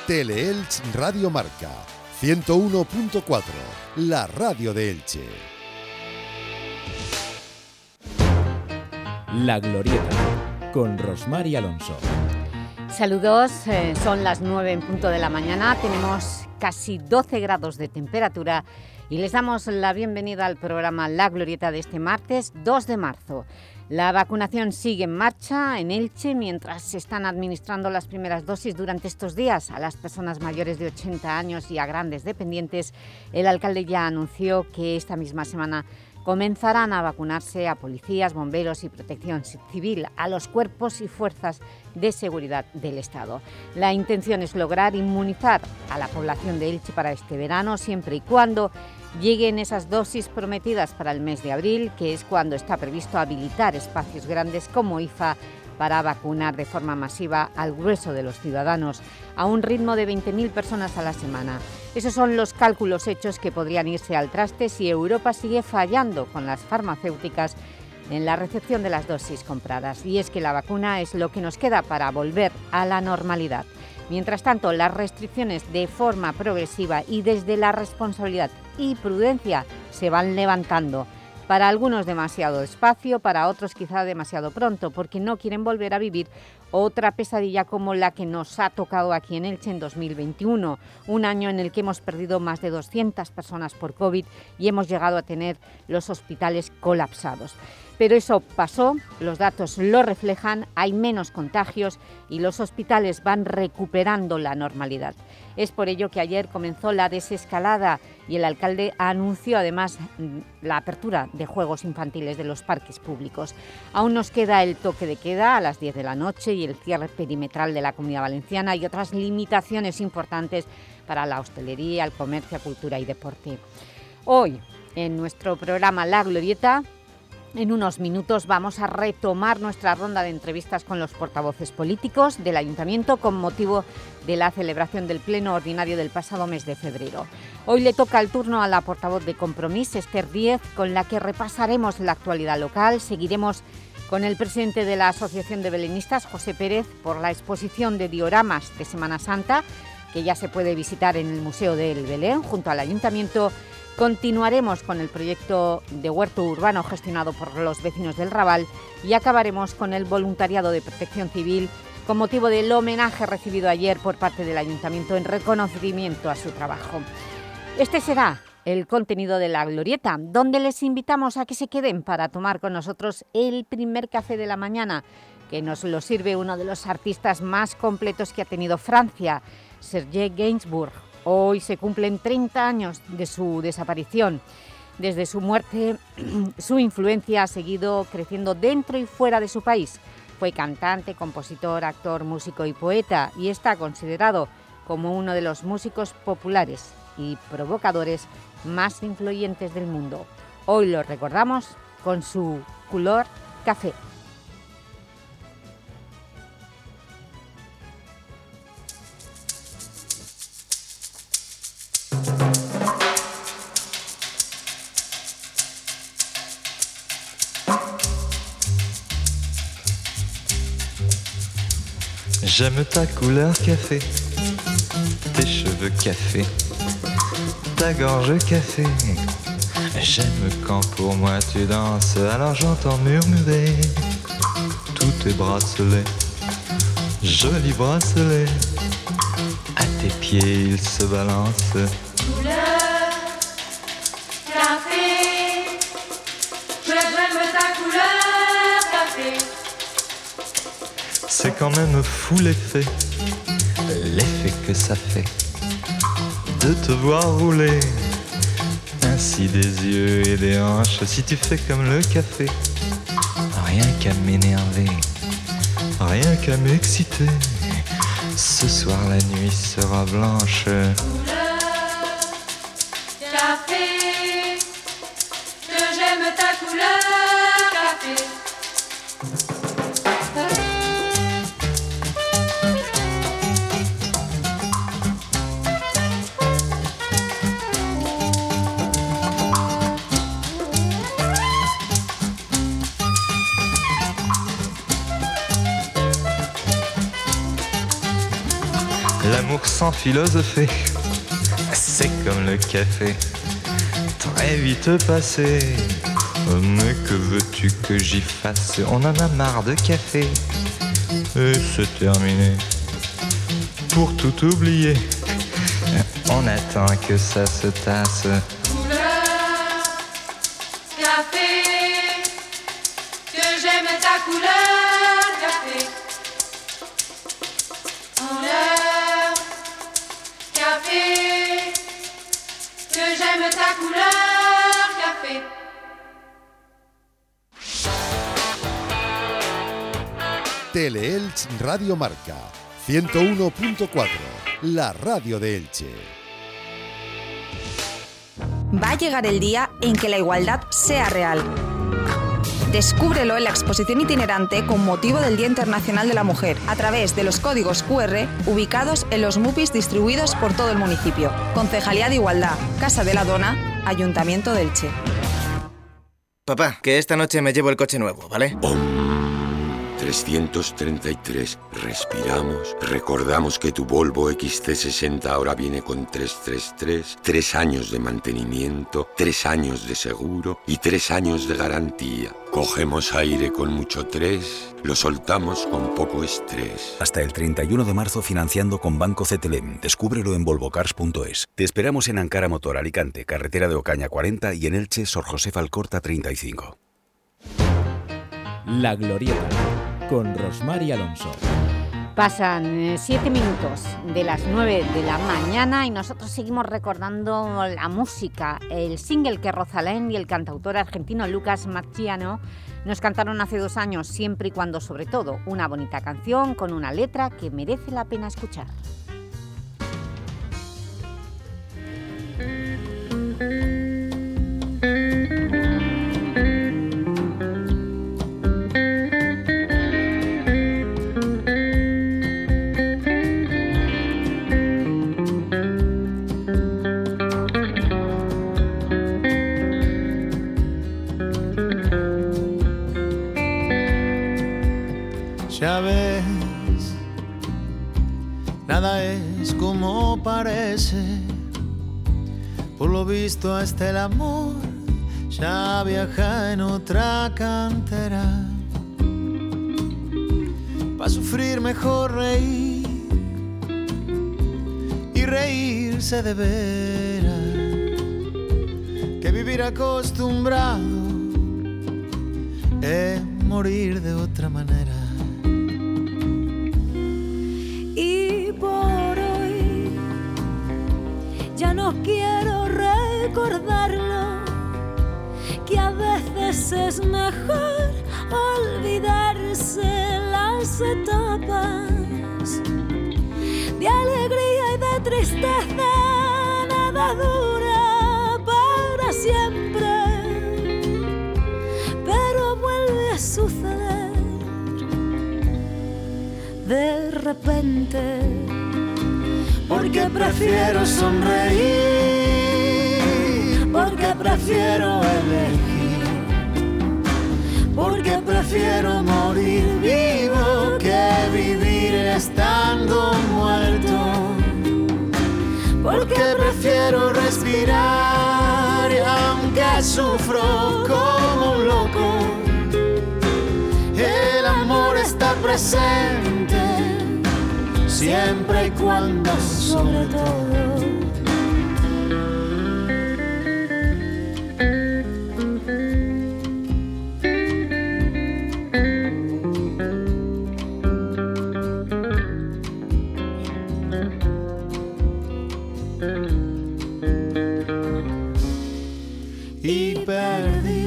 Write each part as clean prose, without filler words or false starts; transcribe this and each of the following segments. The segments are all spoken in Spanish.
Teleelch Radio Marca 101.4, la radio de Elche. La Glorieta, con Rosmar y Alonso. Saludos, son las 9 en punto de la mañana, tenemos casi 12 grados de temperatura y les damos la bienvenida al programa La Glorieta de este martes 2 de marzo. La vacunación sigue en marcha en Elche mientras se están administrando las primeras dosis durante estos días a las personas mayores de 80 años y a grandes dependientes. El alcalde ya anunció que esta misma semana comenzarán a vacunarse a policías, bomberos y protección civil, a los cuerpos y fuerzas de seguridad del Estado. La intención es lograr inmunizar a la población de Elche para este verano, siempre y cuando lleguen esas dosis prometidas para el mes de abril, que es cuando está previsto habilitar espacios grandes como IFA para vacunar de forma masiva al grueso de los ciudadanos a un ritmo de 20.000 personas a la semana. Esos son los cálculos hechos que podrían irse al traste si Europa sigue fallando con las farmacéuticas en la recepción de las dosis compradas. Y es que la vacuna es lo que nos queda para volver a la normalidad. Mientras tanto, las restricciones de forma progresiva y desde la responsabilidad y prudencia se van levantando. Para algunos demasiado despacio, para otros quizá demasiado pronto, porque no quieren volver a vivir otra pesadilla como la que nos ha tocado aquí en Elche en 2021, un año en el que hemos perdido más de 200 personas por COVID y hemos llegado a tener los hospitales colapsados. Pero eso pasó, los datos lo reflejan, hay menos contagios y los hospitales van recuperando la normalidad. Es por ello que ayer comenzó la desescalada y el alcalde anunció además la apertura de juegos infantiles de los parques públicos. Aún nos queda el toque de queda a las 10 de la noche y el cierre perimetral de la Comunidad Valenciana y otras limitaciones importantes para la hostelería, el comercio, cultura y deporte. Hoy, en nuestro programa La Glorieta, en unos minutos vamos a retomar nuestra ronda de entrevistas con los portavoces políticos del Ayuntamiento con motivo de la celebración del Pleno Ordinario del pasado mes de febrero. Hoy le toca el turno a la portavoz de Compromís, Esther Díez, con la que repasaremos la actualidad local. Seguiremos con el presidente de la Asociación de Belenistas, José Pérez, por la exposición de dioramas de Semana Santa, que ya se puede visitar en el Museo del Belén, junto al Ayuntamiento. Continuaremos con el proyecto de huerto urbano gestionado por los vecinos del Raval y acabaremos con el voluntariado de Protección Civil con motivo del homenaje recibido ayer por parte del Ayuntamiento en reconocimiento a su trabajo. Este será el contenido de La Glorieta, donde les invitamos a que se queden para tomar con nosotros el primer café de la mañana, que nos lo sirve uno de los artistas más completos que ha tenido Francia, Serge Gainsbourg. Hoy se cumplen 30 años de su desaparición. Desde su muerte, su influencia ha seguido creciendo dentro y fuera de su país. Fue cantante, compositor, actor, músico y poeta y está considerado como uno de los músicos populares y provocadores más influyentes del mundo. Hoy lo recordamos con su Couleur Café. J'aime ta couleur café, tes cheveux café, ta gorge café. J'aime quand pour moi tu danses, alors j'entends murmurer tous tes bracelets, jolis bracelets. À tes pieds ils se balancent. Couleur café, j'aime ta couleur café. C'est quand même fou l'effet que ça fait de te voir rouler ainsi des yeux et des hanches. Si tu fais comme le café, rien qu'à m'énerver, rien qu'à m'exciter. Ce soir la nuit sera blanche. Couleur café, que j'aime ta couleur café. L'amour sans philosopher. C'est comme le café, très vite passé. Mais que veux-tu que j'y fasse? On en a marre de café. Et c'est terminé. Pour tout oublier, on attend que ça se tasse. Couleur café, que j'aime ta couleur café. Couleur café, que j'aime ta couleur café. Teleelch Radio Marca 101.4, la radio de Elche. Va a llegar el día en que la igualdad sea real. Descúbrelo en la exposición itinerante con motivo del Día Internacional de la Mujer, a través de los códigos QR ubicados en los MUPIs distribuidos por todo el municipio. Concejalía de Igualdad, Casa de la Dona, Ayuntamiento de Elche. Papá, que esta noche me llevo el coche nuevo, ¿vale? 333. Respiramos. Recordamos que tu Volvo XC60 ahora viene con 333, 3 años de mantenimiento, 3 años de seguro y 3 años de garantía. Cogemos aire con mucho 3, lo soltamos con poco estrés. Hasta el 31 de marzo financiando con Banco CTLM. Descúbrelo en volvocars.es. Te esperamos en Ankara Motor Alicante, carretera de Ocaña 40 y en Elche, Sor José Alcorta 35. La Glorieta, con Rosmar y Alonso. Pasan 7 minutos de las 9 de la mañana y nosotros seguimos recordando la música. El single que Rosalén y el cantautor argentino Lucas Marchiano nos cantaron hace 2 años, siempre y cuando, sobre todo, una bonita canción con una letra que merece la pena escuchar. Ya ves, nada es como parece. Por lo visto hasta el amor ya viaja en otra cantera. Pa' sufrir mejor reír y reírse de veras, que vivir acostumbrado es morir de otra manera. No quiero recordarlo, que a veces es mejor olvidarse las etapas de alegría y de tristeza. Nada dura para siempre, pero vuelve a suceder de repente. Porque prefiero sonreír, porque prefiero elegir, porque prefiero morir vivo que vivir estando muerto, porque prefiero respirar y aunque sufro como un loco, el amor está presente. Siempre y cuando, sobre todo, y perdí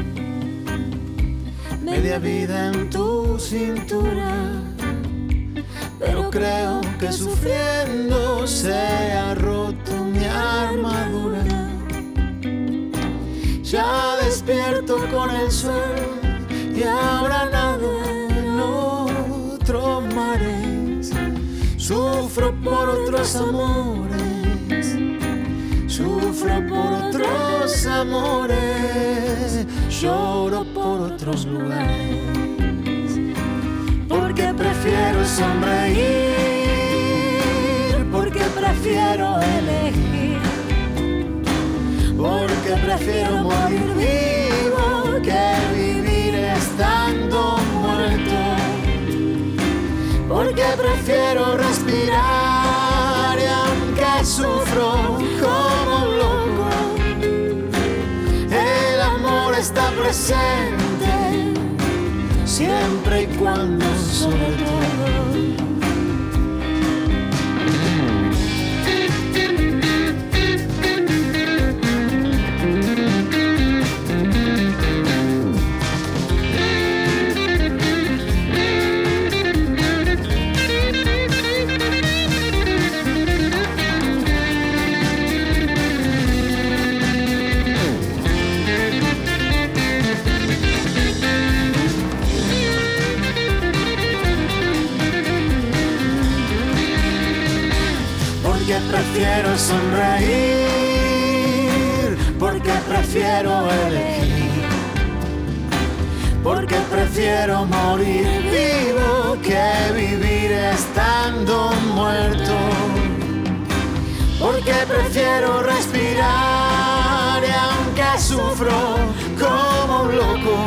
media vida en tu cintura. Pero creo que sufriendo se ha roto mi armadura. Ya despierto con el suelo y ahora nado en otros mares. Sufro por otros amores, sufro por otros amores, lloro por otros lugares. Porque prefiero sonreír, porque prefiero elegir, porque prefiero morir vivo que vivir estando muerto, porque prefiero respirar y aunque sufro como un loco, el amor está presente siempre y cuando sobre todo. Prefiero sonreír, porque prefiero elegir, porque prefiero morir vivo que vivir estando muerto, porque prefiero respirar y aunque sufro como un loco,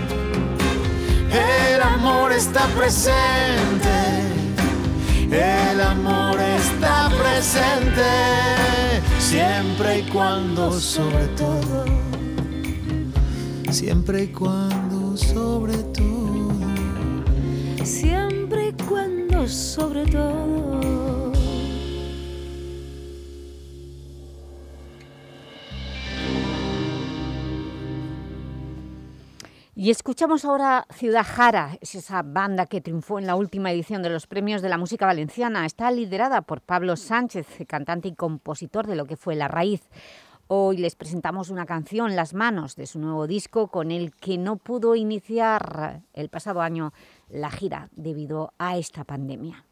el amor está presente. El amor está presente siempre y cuando sobre todo, siempre y cuando sobre todo, siempre y cuando sobre todo. Y escuchamos ahora Ciudad Jara, es esa banda que triunfó en la última edición de los Premios de la Música Valenciana. Está liderada por Pablo Sánchez, cantante y compositor de lo que fue La Raíz. Hoy les presentamos una canción, Las Manos, de su nuevo disco, con el que no pudo iniciar el pasado año la gira debido a esta pandemia.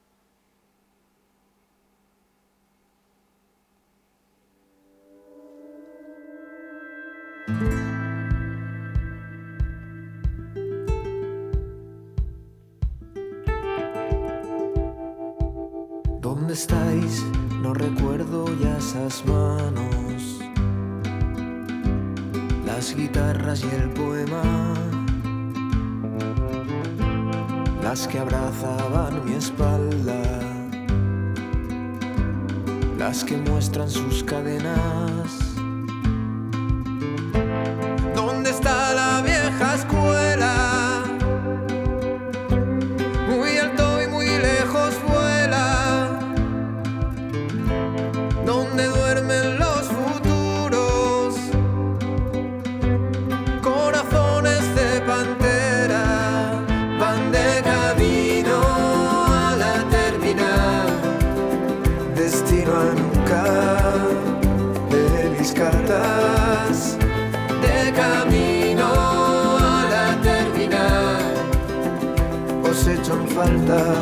¿Dónde estáis? No recuerdo ya esas manos, las guitarras y el poema, las que abrazaban mi espalda, las que muestran sus cadenas. ¿Dónde está la vieja escuela? Muy alto y muy lejos vuela, donde duermen los futuros, corazones de pantera, van de camino a la terminal, destino a nunca de mis cartas, de camino a la terminal, os echo en falta.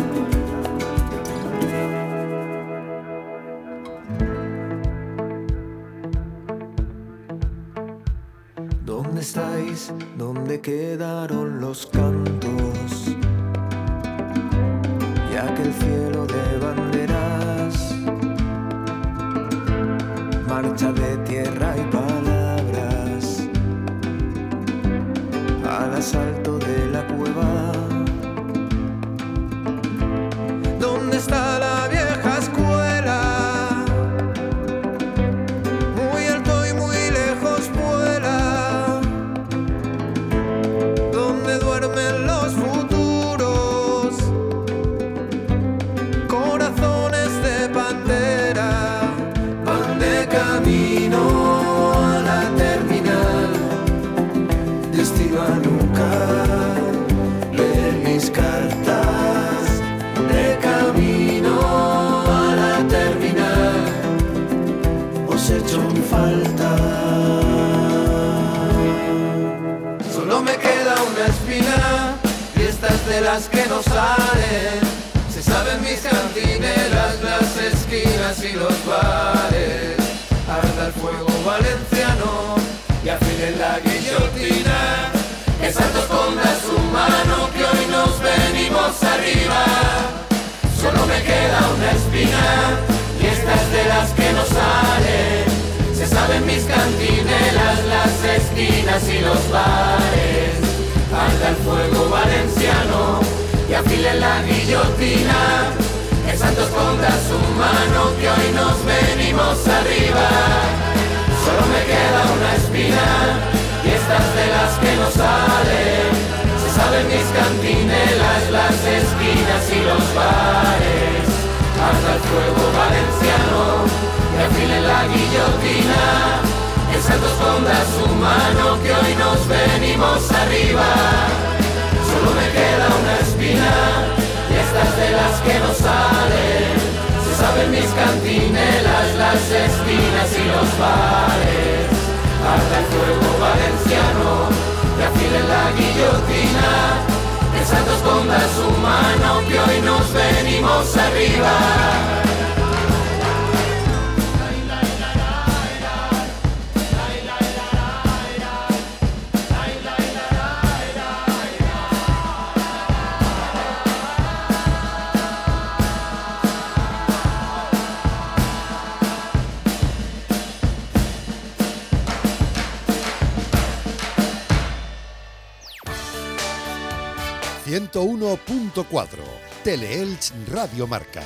¿Dónde estáis? ¿Dónde quedaron los cantos? Y aquel cielo de banderas, marcha de tierra y palabras, al asalto de la cueva. ¿Dónde está la vieja escuela? Muy alto y muy lejos vuela, donde duermen los futuros, corazones de pantera, van de camino a la terminal, destino a nunca leer mis cartas, de camino a la terminal, os echo en falta. Solo me queda una espina, y estas de las que no salen, se saben mis cantinelas, las esquinas y los bares. Arda el fuego valenciano y afile la guillotina, que Santo esconda su mano, que hoy nos venimos arriba. Solo me queda una espina, saben mis cantinelas, las esquinas y los bares. Arda el fuego valenciano y afile la guillotina. Que Santos ponga su mano, que hoy nos venimos arriba. Solo me queda una espina y estas de las que no salen. Se saben mis cantinelas, las esquinas y los bares. Arda el fuego valenciano y afile la guillotina. Que Santos ponga su mano, que hoy nos venimos arriba. Solo me queda una espina y estas de las que no salen. Se saben mis cantinelas, las esquinas y los bares. Arda el fuego valenciano y afile la guillotina. Que Santos ponga su mano, que hoy nos venimos arriba. ...101.4... Teleelch Radio Marca.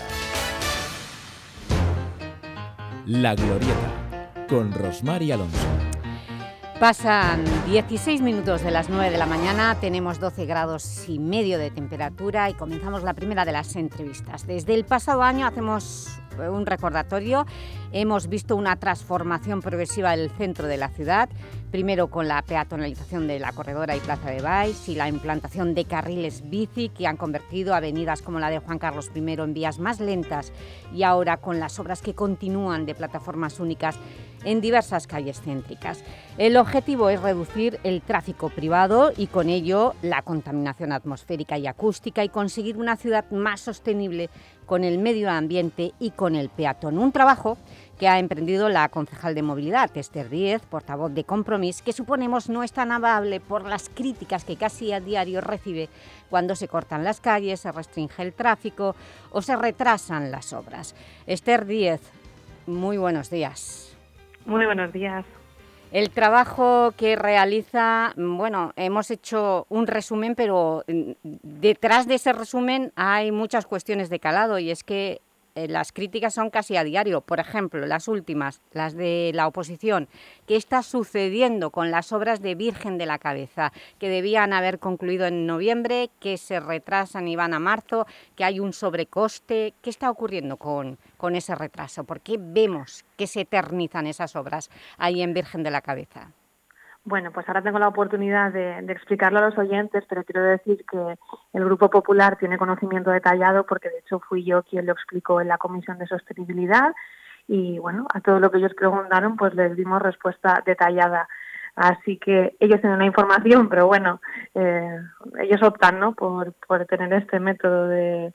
La Glorieta, con Rosmar y Alonso. Pasan 16 minutos de las 9 de la mañana, tenemos 12 grados y medio de temperatura y comenzamos la primera de las entrevistas. Desde el pasado año hacemos un recordatorio, hemos visto una transformación progresiva del centro de la ciudad, primero con la peatonalización de la Corredora y Plaza de Baix y la implantación de carriles bici que han convertido avenidas como la de Juan Carlos I en vías más lentas, y ahora con las obras que continúan de plataformas únicas en diversas calles céntricas. El objetivo es reducir el tráfico privado y con ello la contaminación atmosférica y acústica y conseguir una ciudad más sostenible con el medio ambiente y con el peatón. Un trabajo que ha emprendido la concejal de Movilidad, Esther Díez, portavoz de Compromís, que suponemos no es tan amable por las críticas que casi a diario recibe cuando se cortan las calles, se restringe el tráfico o se retrasan las obras. Esther Díez, muy buenos días. Muy buenos días. El trabajo que realiza, bueno, hemos hecho un resumen, pero detrás de ese resumen hay muchas cuestiones de calado y es que las críticas son casi a diario. Por ejemplo, las últimas, las de la oposición. ¿Qué está sucediendo con las obras de Virgen de la Cabeza? Que debían haber concluido en noviembre, que se retrasan y van a marzo, que hay un sobrecoste. ¿Qué está ocurriendo con ese retraso? ¿Por qué vemos que se eternizan esas obras ahí en Virgen de la Cabeza? Bueno, pues ahora tengo la oportunidad de explicarlo a los oyentes, pero quiero decir que el Grupo Popular tiene conocimiento detallado porque de hecho fui yo quien lo explicó en la Comisión de Sostenibilidad y bueno, a todo lo que ellos preguntaron pues les dimos respuesta detallada. Así que ellos tienen la información, pero bueno, ellos optan, ¿no?, por tener este método de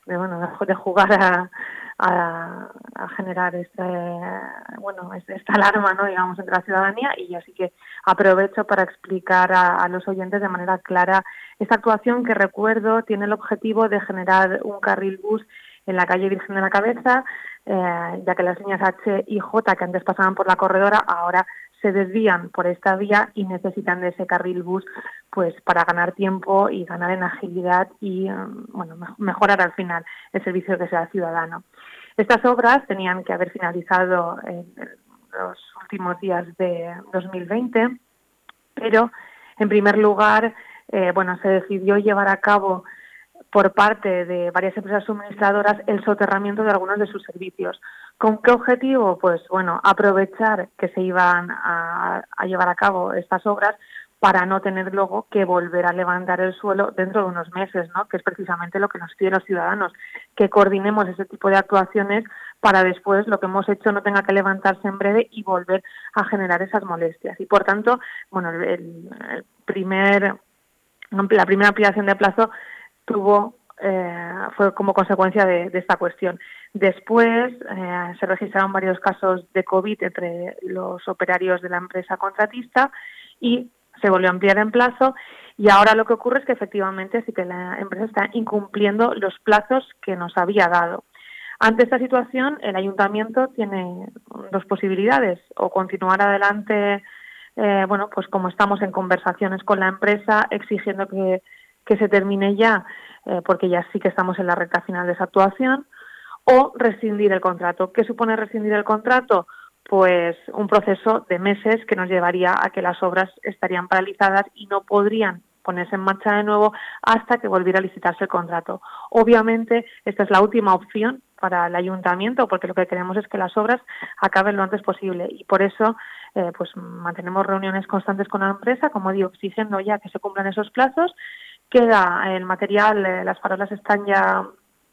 jugar a generar esta alarma, ¿no?, digamos, entre la ciudadanía, y así que aprovecho para explicar a los oyentes de manera clara esta actuación que, recuerdo, tiene el objetivo de generar un carril bus en la calle Virgen de la Cabeza, ya que las líneas H y J que antes pasaban por la corredora ahora se desvían por esta vía y necesitan de ese carril bus pues para ganar tiempo y ganar en agilidad y mejorar al final el servicio que sea al ciudadano. Estas obras tenían que haber finalizado en los últimos días de 2020, pero en primer lugar se decidió llevar a cabo por parte de varias empresas suministradoras el soterramiento de algunos de sus servicios. ¿Con qué objetivo? Pues aprovechar que se iban a llevar a cabo estas obras para no tener luego que volver a levantar el suelo dentro de unos meses, ¿no?, que es precisamente lo que nos piden los ciudadanos, que coordinemos ese tipo de actuaciones para después lo que hemos hecho no tenga que levantarse en breve y volver a generar esas molestias. Y por tanto, la primera ampliación de plazo fue como consecuencia de esta cuestión. Después se registraron varios casos de COVID entre los operarios de la empresa contratista y se volvió a ampliar en plazo, y ahora lo que ocurre es que efectivamente sí que la empresa está incumpliendo los plazos que nos había dado. Ante esta situación, el ayuntamiento tiene dos posibilidades: o continuar adelante, pues como estamos en conversaciones con la empresa, exigiendo que se termine ya, porque ya sí que estamos en la recta final de esa actuación, o rescindir el contrato. ¿Qué supone rescindir el contrato? Pues un proceso de meses que nos llevaría a que las obras estarían paralizadas y no podrían ponerse en marcha de nuevo hasta que volviera a licitarse el contrato. Obviamente, esta es la última opción para el ayuntamiento, porque lo que queremos es que las obras acaben lo antes posible, y por eso pues mantenemos reuniones constantes con la empresa, como digo, exigiendo ya que se cumplan esos plazos. Queda el material, las farolas están ya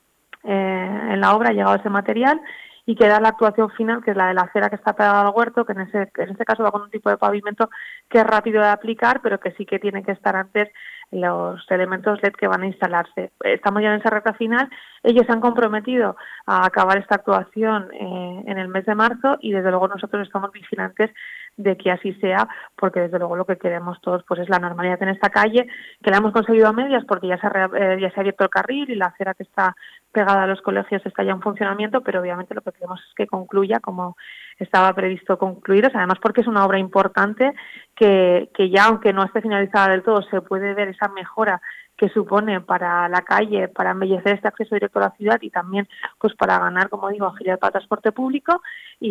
en la obra, ha llegado ese material, y queda la actuación final, que es la de la acera que está pegada al huerto, que en este caso va con un tipo de pavimento que es rápido de aplicar, pero que sí que tiene que estar antes los elementos LED que van a instalarse. Estamos ya en esa recta final. Ellos se han comprometido a acabar esta actuación en el mes de marzo, y desde luego nosotros estamos vigilantes de que así sea, porque desde luego lo que queremos todos pues es la normalidad en esta calle, que la hemos conseguido a medias porque ya se ha abierto el carril y la acera que está pegada a los colegios está ya en funcionamiento, pero obviamente lo que queremos es que concluya como estaba previsto concluir, además porque es una obra importante que ya, aunque no esté finalizada del todo, se puede ver esa mejora que supone para la calle, para embellecer este acceso directo a la ciudad, y también pues para ganar, como digo, agilidad para el transporte público,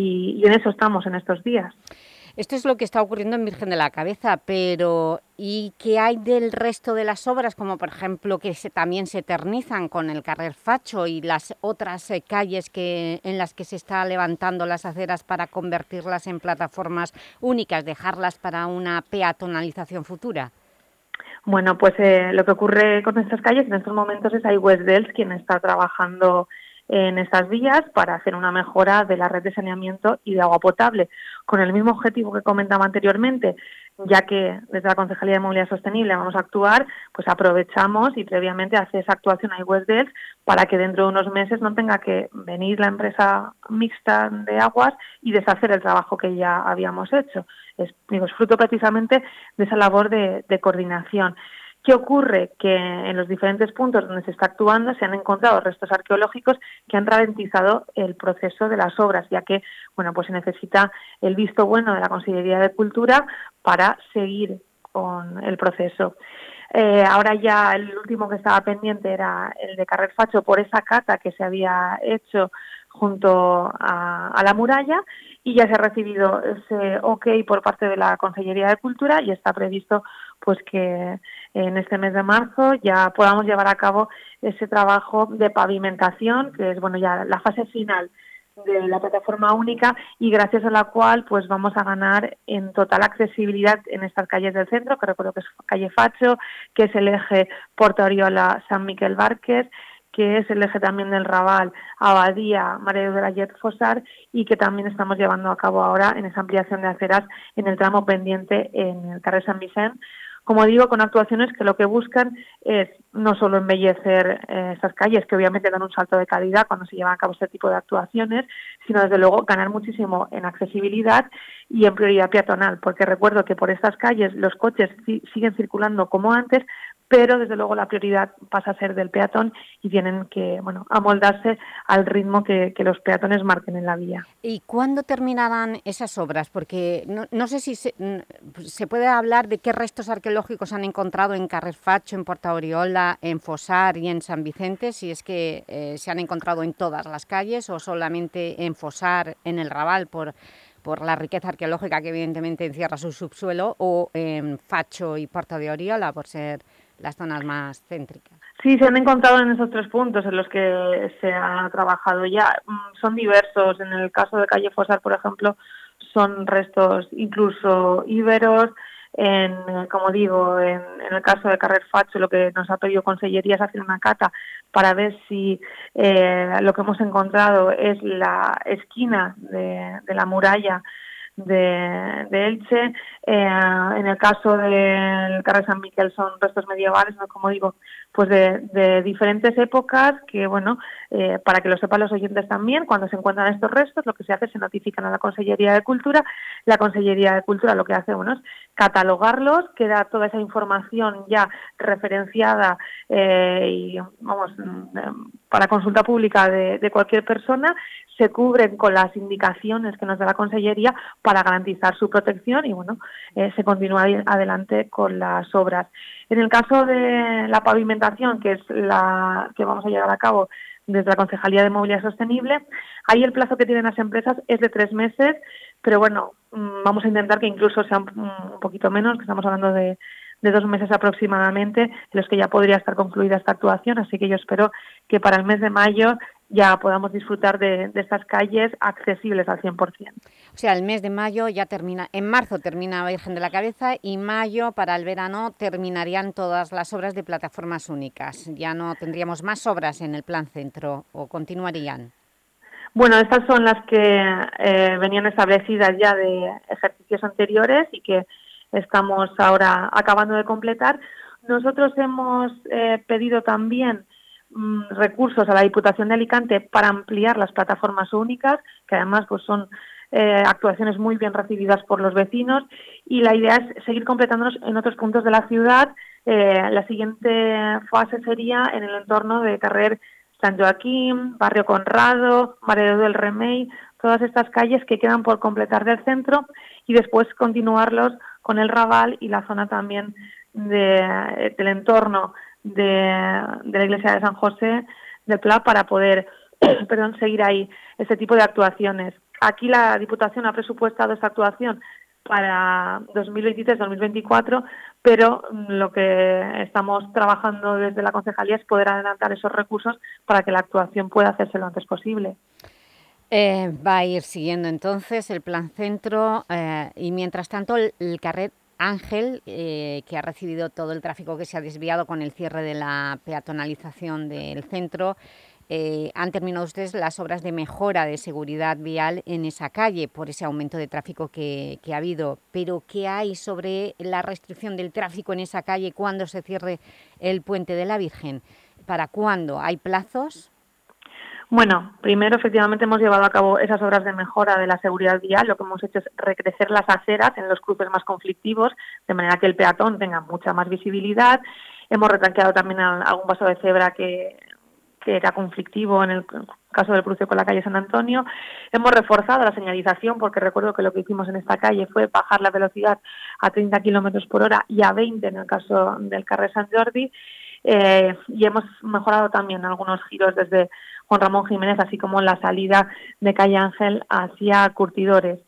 y en eso estamos en estos días. Esto es lo que está ocurriendo en Virgen de la Cabeza, pero ¿y qué hay del resto de las obras? Como por ejemplo que también se eternizan con el carrer Facho y las otras calles en las que se está levantando las aceras para convertirlas en plataformas únicas, dejarlas para una peatonalización futura. Bueno, pues lo que ocurre con estas calles en estos momentos es Aigües quien está trabajando en estas vías para hacer una mejora de la red de saneamiento y de agua potable, con el mismo objetivo que comentaba anteriormente. Ya que desde la Concejalía de Movilidad Sostenible vamos a actuar, pues aprovechamos y previamente hace esa actuación a Aigües para que dentro de unos meses no tenga que venir la empresa mixta de aguas y deshacer el trabajo que ya habíamos hecho. Es fruto precisamente de esa labor de coordinación. ¿Qué ocurre? Que en los diferentes puntos donde se está actuando se han encontrado restos arqueológicos que han ralentizado el proceso de las obras, ya que pues se necesita el visto bueno de la Consellería de Cultura para seguir con el proceso. Ahora ya el último que estaba pendiente era el de Carrer Facho por esa cata que se había hecho junto a la muralla, y ya se ha recibido ese OK por parte de la Consellería de Cultura, y está previsto pues que en este mes de marzo ya podamos llevar a cabo ese trabajo de pavimentación, que es ya la fase final de la plataforma única, y gracias a la cual pues vamos a ganar en total accesibilidad en estas calles del centro, que recuerdo que es calle Facho, que es el eje Porta Oriola San Miquel Barques, que es el eje también del Raval Abadía Mare de la Llet Fossar, y que también estamos llevando a cabo ahora en esa ampliación de aceras en el tramo pendiente en el carrer San Vicent. Como digo, con actuaciones que lo que buscan es no solo embellecer estas calles, que obviamente dan un salto de calidad cuando se llevan a cabo este tipo de actuaciones, sino desde luego ganar muchísimo en accesibilidad y en prioridad peatonal, porque recuerdo que por estas calles los coches siguen circulando como antes, pero desde luego la prioridad pasa a ser del peatón y tienen que amoldarse al ritmo que los peatones marquen en la vía. ¿Y cuándo terminarán esas obras? Porque no sé si se puede hablar de qué restos arqueológicos han encontrado en Carrer Facho, en Porta Oriola, en Fossar y en San Vicente, si es que se han encontrado en todas las calles o solamente en Fossar, en el Raval, por la riqueza arqueológica que evidentemente encierra su subsuelo, o en Facho y Porta de Oriola, por ser las zonas más céntricas. Sí, se han encontrado en esos 3 puntos en los que se ha trabajado ya. Son diversos. En el caso de calle Fossar, por ejemplo, son restos incluso íberos. Como digo, en el caso de Carrer Facho, lo que nos ha pedido Consellería es hacer una cata para ver si lo que hemos encontrado es la esquina de la muralla de Elche. En el caso del carrer San Miquel son restos medievales, ¿no? Como digo, pues de diferentes épocas que, bueno, para que lo sepan los oyentes también, cuando se encuentran estos restos, lo que se hace es se notifican a la Consellería de Cultura. La Consellería de Cultura lo que hace, bueno, es catalogarlos, queda toda esa información ya referenciada y, vamos, para consulta pública de cualquier persona, se cubren con las indicaciones que nos da la Consellería para garantizar su protección y, bueno, se continúa adelante con las obras. En el caso de la pavimentación, que es la que vamos a llevar a cabo desde la Concejalía de Movilidad Sostenible, ahí el plazo que tienen las empresas es de 3 meses, pero bueno, vamos a intentar que incluso sea un poquito menos, que estamos hablando de 2 meses aproximadamente, en los que ya podría estar concluida esta actuación, así que yo espero que para el mes de mayo ya podamos disfrutar de estas calles accesibles al 100%. O sea, el mes de mayo ya termina, en marzo termina Virgen de la Cabeza y mayo, para el verano, terminarían todas las obras de plataformas únicas. Ya no tendríamos más obras en el Plan Centro, ¿o continuarían? Bueno, estas son las que venían establecidas ya de ejercicios anteriores y que estamos ahora acabando de completar. Nosotros hemos pedido también recursos a la Diputación de Alicante para ampliar las plataformas únicas, que además pues son actuaciones muy bien recibidas por los vecinos, y la idea es seguir completándonos en otros puntos de la ciudad. La siguiente fase sería en el entorno de carrer San Joaquín, Barrio Conrado, Mareo del Remey, todas estas calles que quedan por completar del centro, y después continuarlos con el Raval y la zona también del entorno de la iglesia de San José del Pla para poder seguir ahí este tipo de actuaciones. Aquí la Diputación ha presupuestado esta actuación para 2023-2024, pero lo que estamos trabajando desde la Concejalía es poder adelantar esos recursos para que la actuación pueda hacerse lo antes posible. Va a ir siguiendo entonces el Plan Centro y mientras tanto el carrer Ángel, que ha recibido todo el tráfico que se ha desviado con el cierre de la peatonalización del centro, han terminado ustedes las obras de mejora de seguridad vial en esa calle por ese aumento de tráfico que ha habido. Pero, ¿qué hay sobre la restricción del tráfico en esa calle cuando se cierre el Puente de la Virgen? ¿Para cuándo? ¿Hay plazos? Bueno, primero efectivamente hemos llevado a cabo esas obras de mejora de la seguridad vial. Lo que hemos hecho es recrecer las aceras en los cruces más conflictivos, de manera que el peatón tenga mucha más visibilidad. Hemos retranqueado también algún paso de cebra que era conflictivo en el caso del cruce con la calle San Antonio. Hemos reforzado la señalización, porque recuerdo que lo que hicimos en esta calle fue bajar la velocidad a 30 km por hora y a 20 en el caso del carrer Sant Jordi. Y hemos mejorado también algunos giros desde Juan Ramón Jiménez, así como la salida de calle Ángel hacia Curtidores.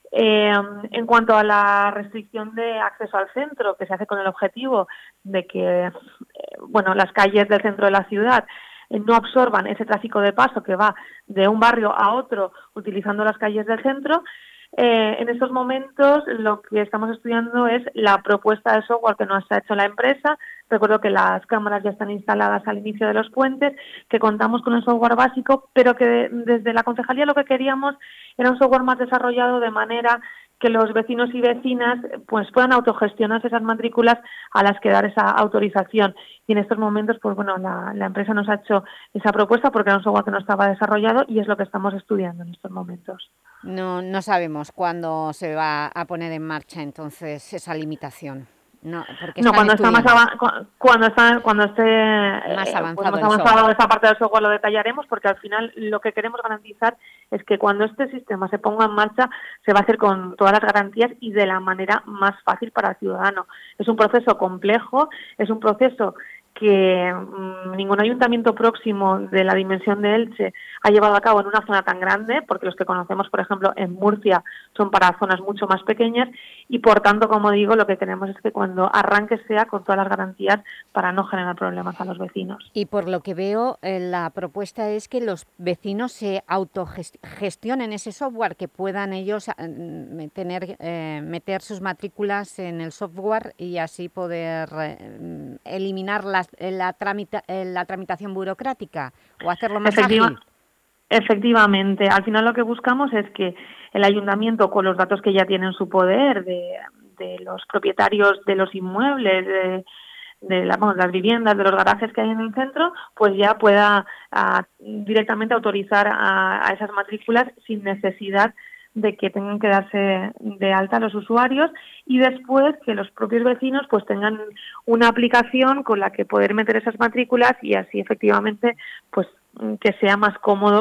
En cuanto a la restricción de acceso al centro, que se hace con el objetivo de que las calles del centro de la ciudad no absorban ese tráfico de paso que va de un barrio a otro utilizando las calles del centro, en estos momentos lo que estamos estudiando es la propuesta de software que nos ha hecho la empresa. Recuerdo que las cámaras ya están instaladas al inicio de los puentes, que contamos con un software básico, pero que desde la Concejalía lo que queríamos era un software más desarrollado de manera que los vecinos y vecinas pues puedan autogestionar esas matrículas a las que dar esa autorización. Y en estos momentos, pues bueno, la empresa nos ha hecho esa propuesta porque era un software que no estaba desarrollado y es lo que estamos estudiando en estos momentos. No sabemos cuándo se va a poner en marcha entonces esa limitación. Cuando esté más avanzado esa parte del software lo detallaremos, porque al final lo que queremos garantizar es que cuando este sistema se ponga en marcha se va a hacer con todas las garantías y de la manera más fácil para el ciudadano. Es un proceso complejo, es un proceso que ningún ayuntamiento próximo de la dimensión de Elche ha llevado a cabo en una zona tan grande, porque los que conocemos, por ejemplo, en Murcia son para zonas mucho más pequeñas y, por tanto, como digo, lo que queremos es que cuando arranque sea con todas las garantías para no generar problemas a los vecinos. Y por lo que veo, la propuesta es que los vecinos se autogestionen ese software, que puedan ellos meter sus matrículas en el software y así poder eliminar la tramitación burocrática o hacerlo más ágil. Efectivamente, al final lo que buscamos es que el ayuntamiento, con los datos que ya tiene en su poder de los propietarios de los inmuebles, de las viviendas, de los garajes que hay en el centro, pues ya pueda directamente autorizar a esas matrículas sin necesidad de que tengan que darse de alta los usuarios, y después que los propios vecinos pues tengan una aplicación con la que poder meter esas matrículas, y así efectivamente pues que sea más cómodo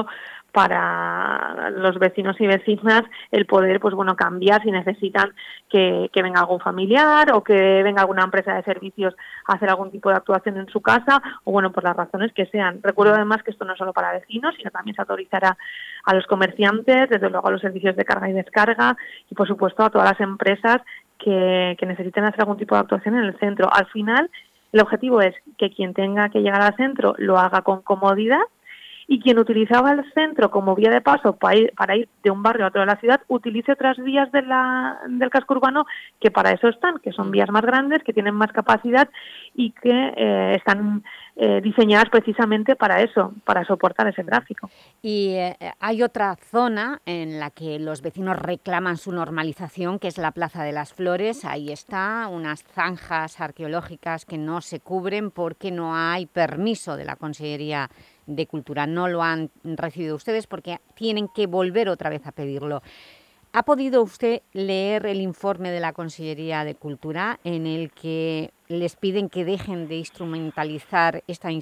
para los vecinos y vecinas el poder pues bueno cambiar si necesitan que venga algún familiar o que venga alguna empresa de servicios a hacer algún tipo de actuación en su casa, o bueno, por las razones que sean. Recuerdo además que esto no es solo para vecinos, sino también se autorizará a los comerciantes, desde luego a los servicios de carga y descarga, y por supuesto a todas las empresas que necesiten hacer algún tipo de actuación en el centro. Al final, el objetivo es que quien tenga que llegar al centro lo haga con comodidad, y quien utilizaba el centro como vía de paso para ir de un barrio a otro de la ciudad, utilice otras vías del casco urbano que para eso están, que son vías más grandes, que tienen más capacidad y que están diseñadas precisamente para eso, para soportar ese tráfico. Y hay otra zona en la que los vecinos reclaman su normalización, que es la Plaza de las Flores. Ahí está, unas zanjas arqueológicas que no se cubren porque no hay permiso de la Consellería de Cultura. No lo han recibido ustedes porque tienen que volver otra vez a pedirlo. ¿Ha podido usted leer el informe de la Consellería de Cultura en el que les piden que dejen de instrumentalizar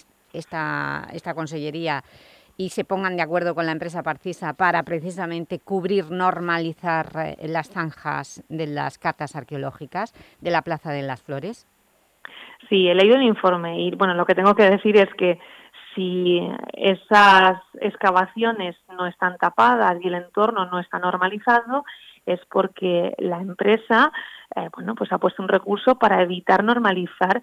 esta consellería y se pongan de acuerdo con la empresa Parcisa para precisamente cubrir, normalizar las zanjas de las cartas arqueológicas de la Plaza de las Flores? Sí, he leído el informe y bueno, lo que tengo que decir es que si esas excavaciones no están tapadas y el entorno no está normalizado, es porque la empresa pues ha puesto un recurso para evitar normalizar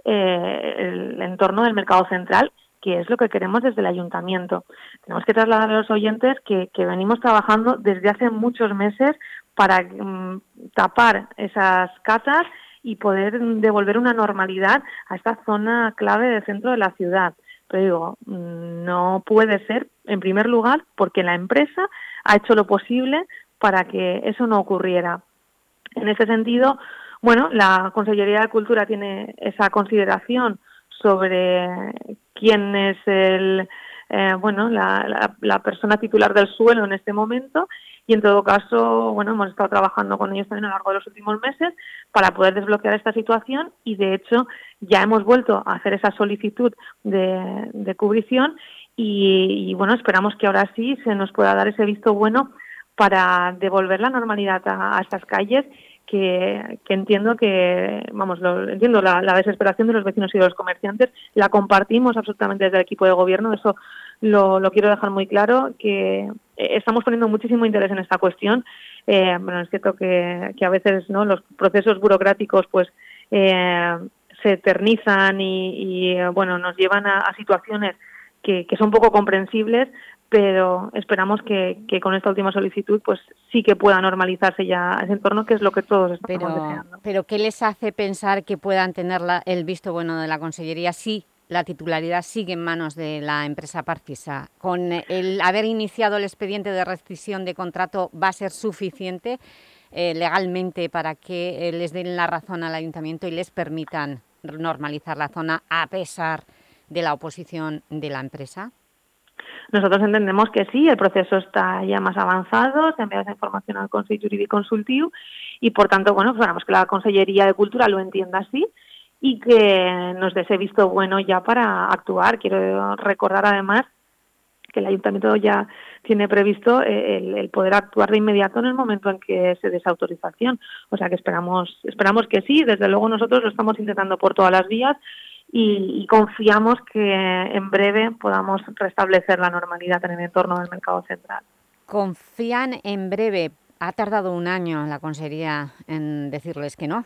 el entorno del mercado central, que es lo que queremos desde el ayuntamiento. Tenemos que trasladar a los oyentes que venimos trabajando desde hace muchos meses para tapar esas casas y poder devolver una normalidad a esta zona clave del centro de la ciudad. Pero digo, no puede ser, en primer lugar, porque la empresa ha hecho lo posible para que eso no ocurriera. En ese sentido, bueno, la Consellería de Cultura tiene esa consideración sobre quién es la persona titular del suelo en este momento, y en todo caso, bueno, hemos estado trabajando con ellos también a lo largo de los últimos meses para poder desbloquear esta situación, y de hecho ya hemos vuelto a hacer esa solicitud de cubrición y bueno, esperamos que ahora sí se nos pueda dar ese visto bueno para devolver la normalidad a estas calles, que entiendo que, entiendo la desesperación de los vecinos y de los comerciantes, la compartimos absolutamente desde el equipo de gobierno, eso lo quiero dejar muy claro, que estamos poniendo muchísimo interés en esta cuestión. Bueno, es cierto que a veces no los procesos burocráticos pues se eternizan y bueno, nos llevan a situaciones que son poco comprensibles, pero esperamos que con esta última solicitud pues sí que pueda normalizarse ya ese entorno, que es lo que todos estamos deseando. Pero ¿qué les hace pensar que puedan tener el visto bueno de la Consellería si la titularidad sigue en manos de la empresa Parcisa? ¿Con el haber iniciado el expediente de rescisión de contrato va a ser suficiente legalmente para que les den la razón al Ayuntamiento y les permitan normalizar la zona a pesar de la oposición de la empresa? Nosotros entendemos que sí, el proceso está ya más avanzado, se ha enviado esa información al Consell Jurídic Consultiu y, por tanto, bueno, pues esperamos que la Consellería de Cultura lo entienda así y que nos dé ese visto bueno ya para actuar. Quiero recordar, además, que el Ayuntamiento ya tiene previsto el poder actuar de inmediato en el momento en que se dé esa autorización. O sea que esperamos que sí, desde luego nosotros lo estamos intentando por todas las vías, y confiamos que en breve podamos restablecer la normalidad en el entorno del mercado central. ¿Confían en breve? ¿Ha tardado un año la Consellería en decirles que no?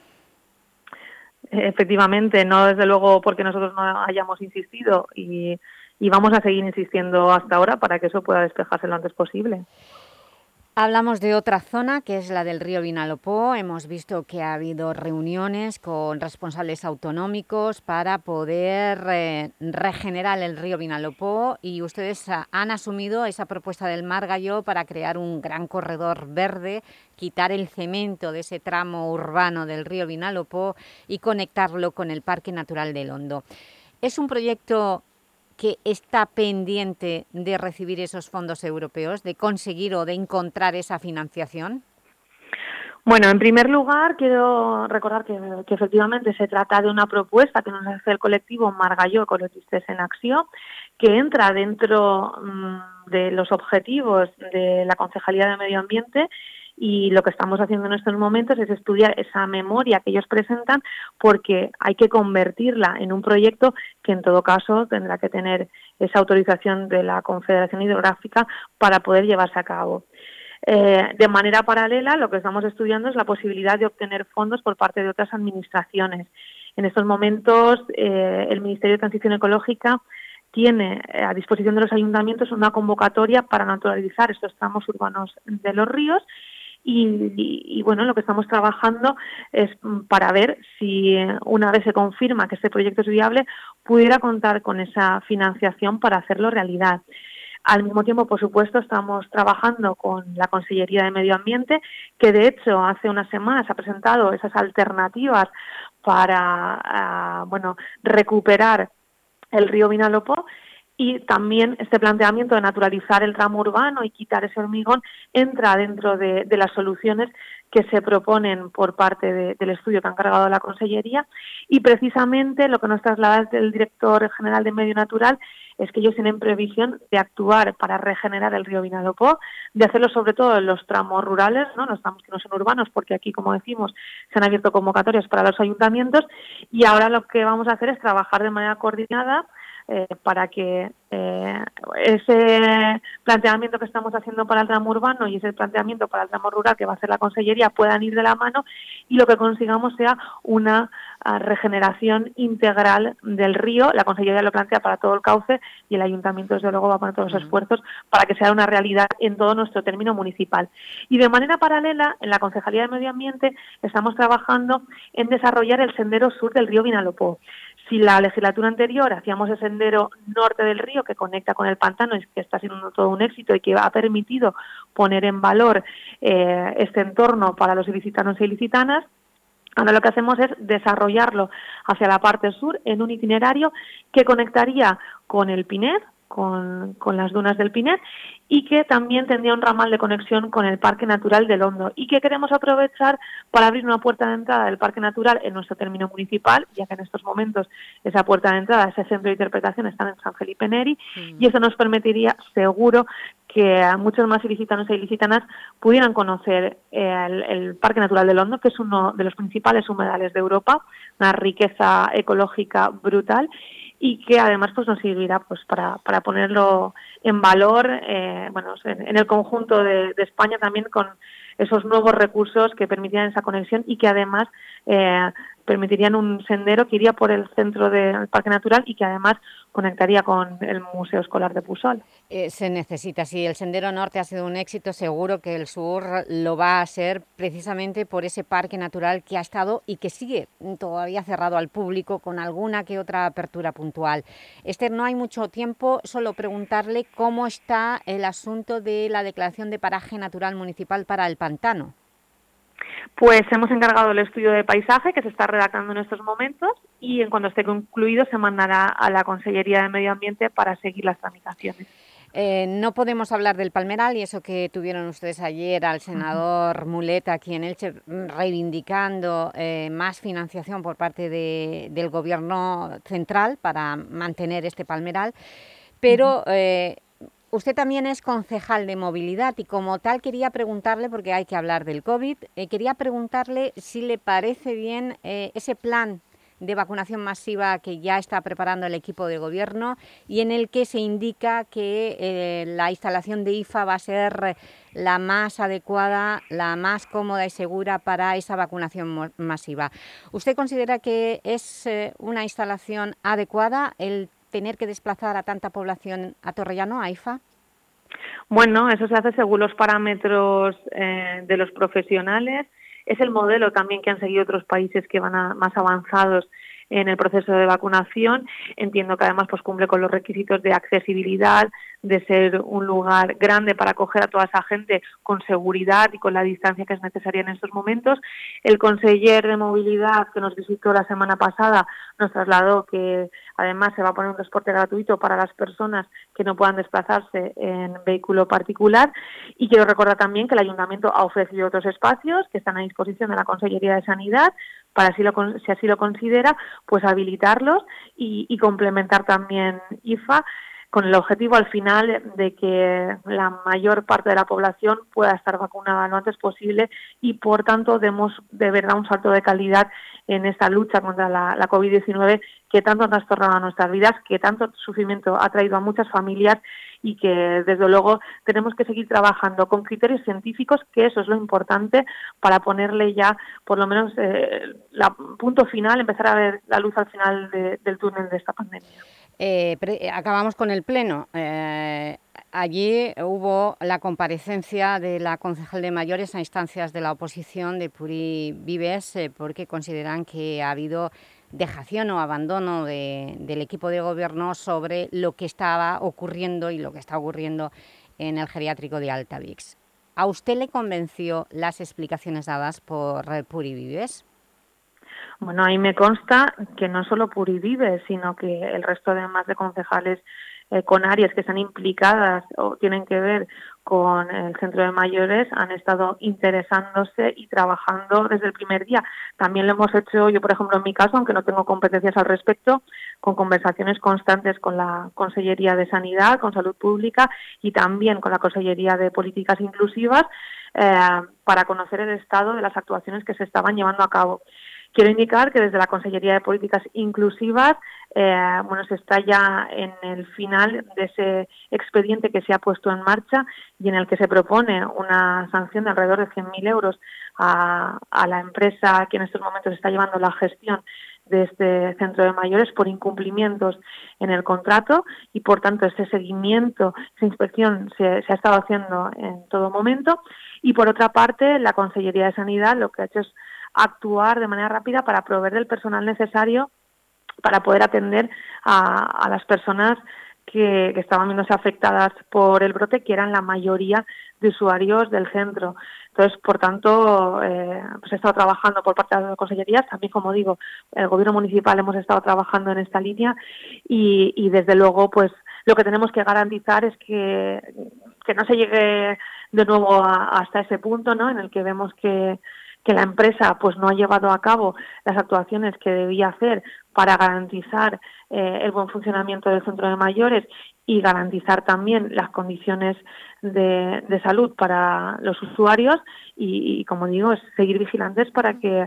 Efectivamente, no desde luego porque nosotros no hayamos insistido, y vamos a seguir insistiendo hasta ahora para que eso pueda despejarse lo antes posible. Hablamos de otra zona, que es la del río Vinalopó. Hemos visto que ha habido reuniones con responsables autonómicos para poder regenerar el río Vinalopó, y ustedes han asumido esa propuesta del Margallo para crear un gran corredor verde, quitar el cemento de ese tramo urbano del río Vinalopó y conectarlo con el Parque Natural del Hondo. ¿Es un proyecto que está pendiente de recibir esos fondos europeos, de conseguir o de encontrar esa financiación? Bueno, en primer lugar, quiero recordar que efectivamente se trata de una propuesta que nos hace el colectivo Margallo Ecologistes en Acció, que entra dentro de los objetivos de la Concejalía de Medio Ambiente, y lo que estamos haciendo en estos momentos es estudiar esa memoria que ellos presentan, porque hay que convertirla en un proyecto que en todo caso tendrá que tener esa autorización de la Confederación Hidrográfica para poder llevarse a cabo. De manera paralela, lo que estamos estudiando es la posibilidad de obtener fondos por parte de otras administraciones. En estos momentos, el Ministerio de Transición Ecológica tiene a disposición de los ayuntamientos una convocatoria para naturalizar estos tramos urbanos de los ríos, y bueno, lo que estamos trabajando es para ver si una vez se confirma que este proyecto es viable, pudiera contar con esa financiación para hacerlo realidad. Al mismo tiempo, por supuesto, estamos trabajando con la Consellería de Medio Ambiente, que de hecho hace unas semanas ha presentado esas alternativas para recuperar el río Vinalopó, y también este planteamiento de naturalizar el tramo urbano y quitar ese hormigón entra dentro de las soluciones que se proponen por parte del estudio que ha encargado la Consellería, y precisamente lo que nos traslada el director general de Medio Natural es que ellos tienen previsión de actuar para regenerar el río Vinalopó, de hacerlo sobre todo en los tramos rurales, ¿no? Los tramos que no son urbanos, porque aquí, como decimos, se han abierto convocatorias para los ayuntamientos, y ahora lo que vamos a hacer es trabajar de manera coordinada para que ese planteamiento que estamos haciendo para el tramo urbano y ese planteamiento para el tramo rural que va a hacer la Consellería puedan ir de la mano, y lo que consigamos sea una regeneración integral del río. La Consellería lo plantea para todo el cauce, y el Ayuntamiento desde luego va a poner todos los esfuerzos para que sea una realidad en todo nuestro término municipal. Y de manera paralela, en la Concejalía de Medio Ambiente estamos trabajando en desarrollar el sendero sur del río Vinalopó. Si la legislatura anterior hacíamos el sendero norte del río que conecta con el pantano, y que está siendo todo un éxito y que ha permitido poner en valor este entorno para los ilicitanos e ilicitanas, ahora lo que hacemos es desarrollarlo hacia la parte sur en un itinerario que conectaría con el Pinet, con las dunas del Pinet, y que también tendría un ramal de conexión con el Parque Natural del Hondo, y que queremos aprovechar para abrir una puerta de entrada del Parque Natural en nuestro término municipal, ya que en estos momentos esa puerta de entrada, ese centro de interpretación está en San Felipe Neri, y eso nos permitiría seguro que a muchos más ilicitanos e ilicitanas pudieran conocer el Parque Natural del Hondo, que es uno de los principales humedales de Europa, una riqueza ecológica brutal, y que además pues nos servirá pues para ponerlo en valor en el conjunto de España, también con esos nuevos recursos que permitirían esa conexión, y que además permitirían un sendero que iría por el centro del Parque Natural y que además conectaría con el Museo Escolar de Pusol. Se necesita. Si el Sendero Norte ha sido un éxito, seguro que el sur lo va a ser, precisamente por ese parque natural que ha estado y que sigue todavía cerrado al público, con alguna que otra apertura puntual. Esther, no hay mucho tiempo, solo preguntarle cómo está el asunto de la declaración de paraje natural municipal para el pantano. Pues hemos encargado el estudio de paisaje, que se está redactando en estos momentos, y en cuanto esté concluido se mandará a la Consellería de Medio Ambiente para seguir las tramitaciones. No podemos hablar del Palmeral, y eso que tuvieron ustedes ayer al senador Mulet aquí en Elche, reivindicando más financiación por parte del Gobierno central para mantener este Palmeral, pero usted también es concejal de movilidad, y como tal quería preguntarle, porque hay que hablar del COVID, quería preguntarle si le parece bien ese plan de vacunación masiva que ya está preparando el equipo de gobierno, y en el que se indica que la instalación de IFA va a ser la más adecuada, la más cómoda y segura para esa vacunación masiva. ¿Usted considera que es una instalación adecuada el tener que desplazar a tanta población a Torrellano, a IFA? Bueno, eso se hace según los parámetros de los profesionales. Es el modelo también que han seguido otros países que van más avanzados en el proceso de vacunación. Entiendo que además pues cumple con los requisitos de accesibilidad, de ser un lugar grande para acoger a toda esa gente con seguridad y con la distancia que es necesaria en estos momentos. El conseller de movilidad que nos visitó la semana pasada nos trasladó que además se va a poner un transporte gratuito para las personas que no puedan desplazarse en vehículo particular, y quiero recordar también que el Ayuntamiento ha ofrecido otros espacios que están a disposición de la Consellería de Sanidad para, si así lo considera, pues habilitarlos y complementar también IFA, con el objetivo al final de que la mayor parte de la población pueda estar vacunada lo antes posible y, por tanto, demos de verdad un salto de calidad en esta lucha contra la COVID-19 que tanto ha trastornado nuestras vidas, que tanto sufrimiento ha traído a muchas familias y que, desde luego, tenemos que seguir trabajando con criterios científicos, que eso es lo importante para ponerle ya, por lo menos, punto final, empezar a ver la luz al final del túnel de esta pandemia. Acabamos con el pleno. Allí hubo la comparecencia de la concejal de mayores a instancias de la oposición de Puri Vives, porque consideran que ha habido dejación o abandono del equipo de gobierno sobre lo que estaba ocurriendo y lo que está ocurriendo en el geriátrico de Altavix. ¿A usted le convenció las explicaciones dadas por Puri Vives? Bueno, ahí me consta que no solo Puri Vives, sino que el resto además de concejales con áreas que están implicadas o tienen que ver con el centro de mayores han estado interesándose y trabajando desde el primer día. También lo hemos hecho yo, por ejemplo, en mi caso, aunque no tengo competencias al respecto, con conversaciones constantes con la Consellería de Sanidad, con Salud Pública y también con la Consellería de Políticas Inclusivas para conocer el estado de las actuaciones que se estaban llevando a cabo. Quiero indicar que desde la Consellería de Políticas Inclusivas se está ya en el final de ese expediente que se ha puesto en marcha y en el que se propone una sanción de alrededor de 100.000 euros a la empresa que en estos momentos está llevando la gestión de este centro de mayores por incumplimientos en el contrato, y por tanto ese seguimiento, esa inspección se ha estado haciendo en todo momento. Y por otra parte, la Consellería de Sanidad lo que ha hecho es actuar de manera rápida para proveer del personal necesario para poder atender a las personas que estaban viéndose afectadas por el brote, que eran la mayoría de usuarios del centro. Entonces, por tanto, pues he estado trabajando por parte de las consellerías, también, como digo, el Gobierno municipal hemos estado trabajando en esta línea y desde luego, pues lo que tenemos que garantizar es que no se llegue de nuevo hasta ese punto, ¿no?, en el que vemos que la empresa pues no ha llevado a cabo las actuaciones que debía hacer para garantizar el buen funcionamiento del centro de mayores y garantizar también las condiciones de salud para los usuarios y como digo, es seguir vigilantes para que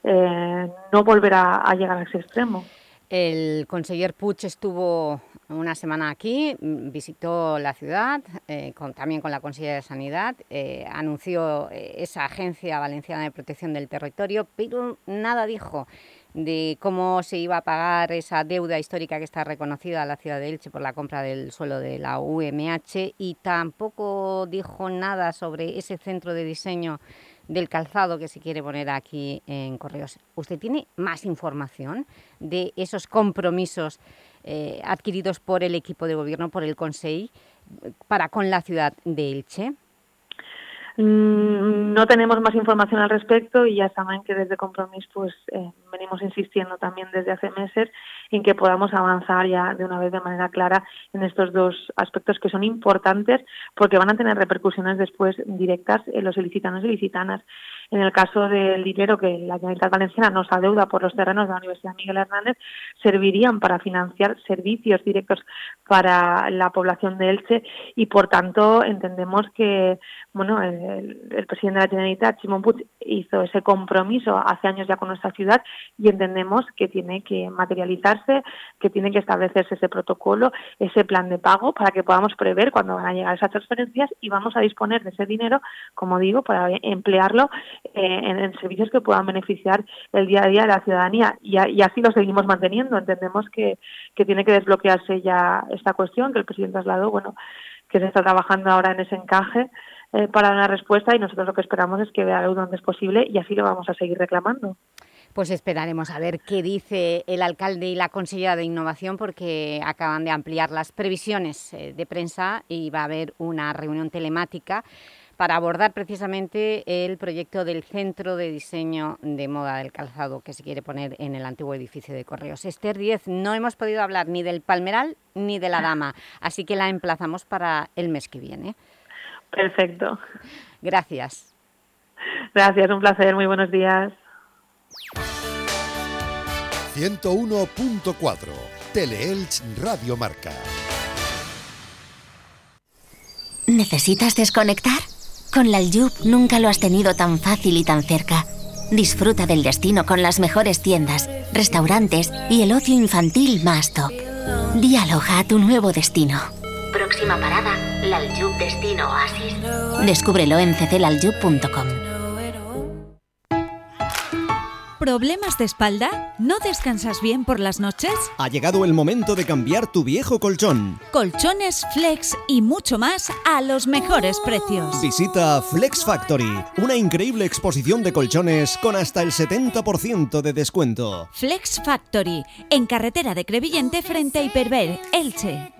no volverá a llegar a ese extremo. El conseller Puig estuvo una semana aquí, visitó la ciudad, también con la Consellera de Sanidad, anunció esa Agencia Valenciana de Protección del Territorio, pero nada dijo de cómo se iba a pagar esa deuda histórica que está reconocida a la ciudad de Elche por la compra del suelo de la UMH, y tampoco dijo nada sobre ese centro de diseño del calzado que se quiere poner aquí en Correos. ¿Usted tiene más información de esos compromisos adquiridos por el equipo de gobierno, por el Consell, para con la ciudad de Elche? No tenemos más información al respecto y ya saben que desde Compromís pues venimos insistiendo también desde hace meses en que podamos avanzar ya de una vez de manera clara en estos dos aspectos que son importantes porque van a tener repercusiones después directas en los ilicitanos y ilicitanas. En el caso del dinero que la Generalitat Valenciana nos adeuda por los terrenos de la Universidad Miguel Hernández, servirían para financiar servicios directos para la población de Elche y, por tanto, entendemos que el presidente de la Generalitat, Ximo Puig, hizo ese compromiso hace años ya con nuestra ciudad y entendemos que tiene que materializarse, que tiene que establecerse ese protocolo, ese plan de pago para que podamos prever cuándo van a llegar esas transferencias y vamos a disponer de ese dinero, como digo, para emplearlo en servicios que puedan beneficiar el día a día de la ciudadanía y así lo seguimos manteniendo. Entendemos que tiene que desbloquearse ya esta cuestión que el presidente trasladó, que se está trabajando ahora en ese encaje para dar una respuesta, y nosotros lo que esperamos es que vea luz lo antes posible, y así lo vamos a seguir reclamando. Pues esperaremos a ver qué dice el alcalde y la consellera de Innovación, porque acaban de ampliar las previsiones de prensa y va a haber una reunión telemática para abordar precisamente el proyecto del Centro de Diseño de Moda del Calzado que se quiere poner en el antiguo edificio de Correos. Esther Díez, no hemos podido hablar ni del Palmeral ni de la Dama, así que la emplazamos para el mes que viene. Perfecto. Gracias. Gracias, un placer, muy buenos días. 101.4 Teleelch Radio Marca. ¿Necesitas desconectar? Con la Aljub nunca lo has tenido tan fácil y tan cerca. Disfruta del destino con las mejores tiendas, restaurantes y el ocio infantil más top. Di aloja a tu nuevo destino. Próxima parada, la Aljub Destino Oasis. Descúbrelo en cclaljub.com. ¿Problemas de espalda? ¿No descansas bien por las noches? Ha llegado el momento de cambiar tu viejo colchón. Colchones, Flex y mucho más a los mejores precios. Visita Flex Factory, una increíble exposición de colchones con hasta el 70% de descuento. Flex Factory, en carretera de Crevillente frente a Hiperver, Elche.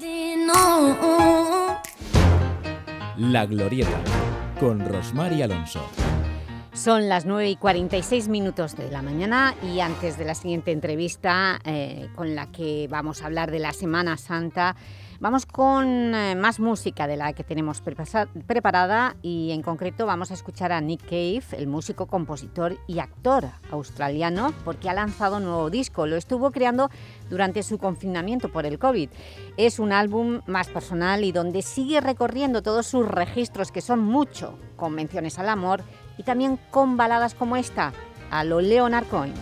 La Glorieta, con Rosmar y Alonso. Son las 9:46 de la mañana y antes de la siguiente entrevista con la que vamos a hablar de la Semana Santa, vamos con más música de la que tenemos preparada, y en concreto vamos a escuchar a Nick Cave, el músico, compositor y actor australiano, porque ha lanzado un nuevo disco. Lo estuvo creando durante su confinamiento por el COVID. Es un álbum más personal y donde sigue recorriendo todos sus registros, que son mucho, con menciones al amor y también con baladas como esta, a lo Leonard Cohen.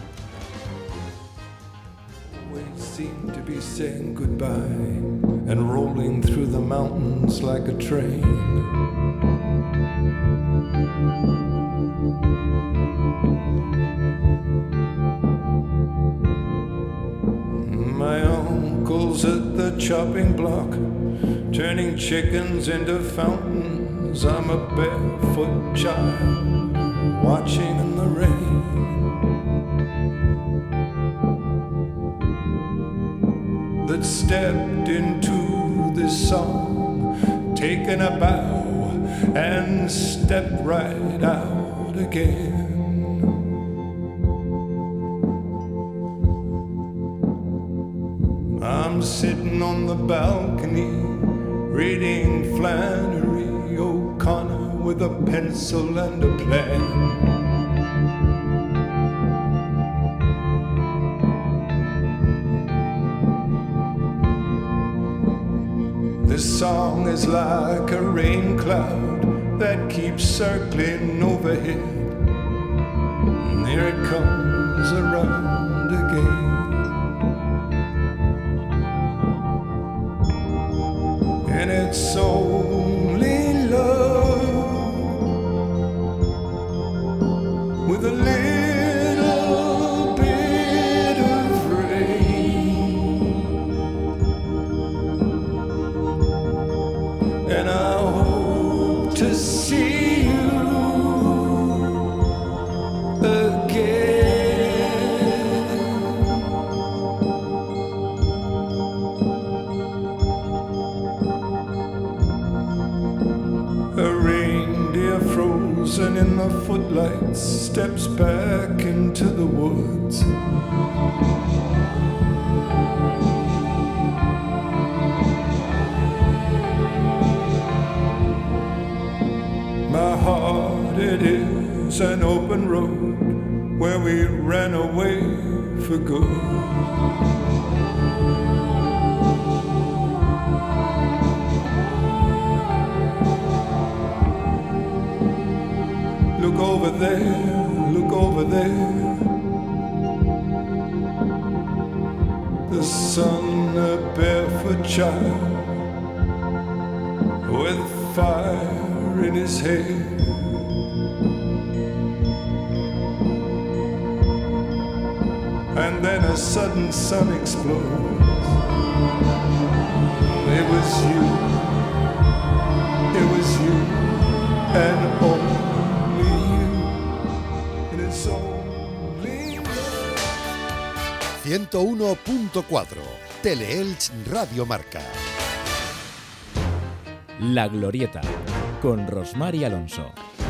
Seem to be saying goodbye and rolling through the mountains like a train. My uncle's at the chopping block, turning chickens into fountains. I'm a barefoot child watching in the rain. That stepped into this song, taken a bow and stepped right out again. I'm sitting on the balcony reading Flannery O'Connor with a pencil and a plan. This song is like a rain cloud that keeps circling overhead. And here it comes around again. And it's only love with a little bit of rain. And I hope to see you again. A reindeer frozen in the footlights steps back into the woods. My heart, it is an open road where we ran away for good. Look over there, look over there. The son, a barefoot child with fire in his hair. And then a sudden sun explodes. It was you. and only you, and it's only you. 101.4 Teleelch Radio Marca. La Glorieta, con Rosmar y Alonso.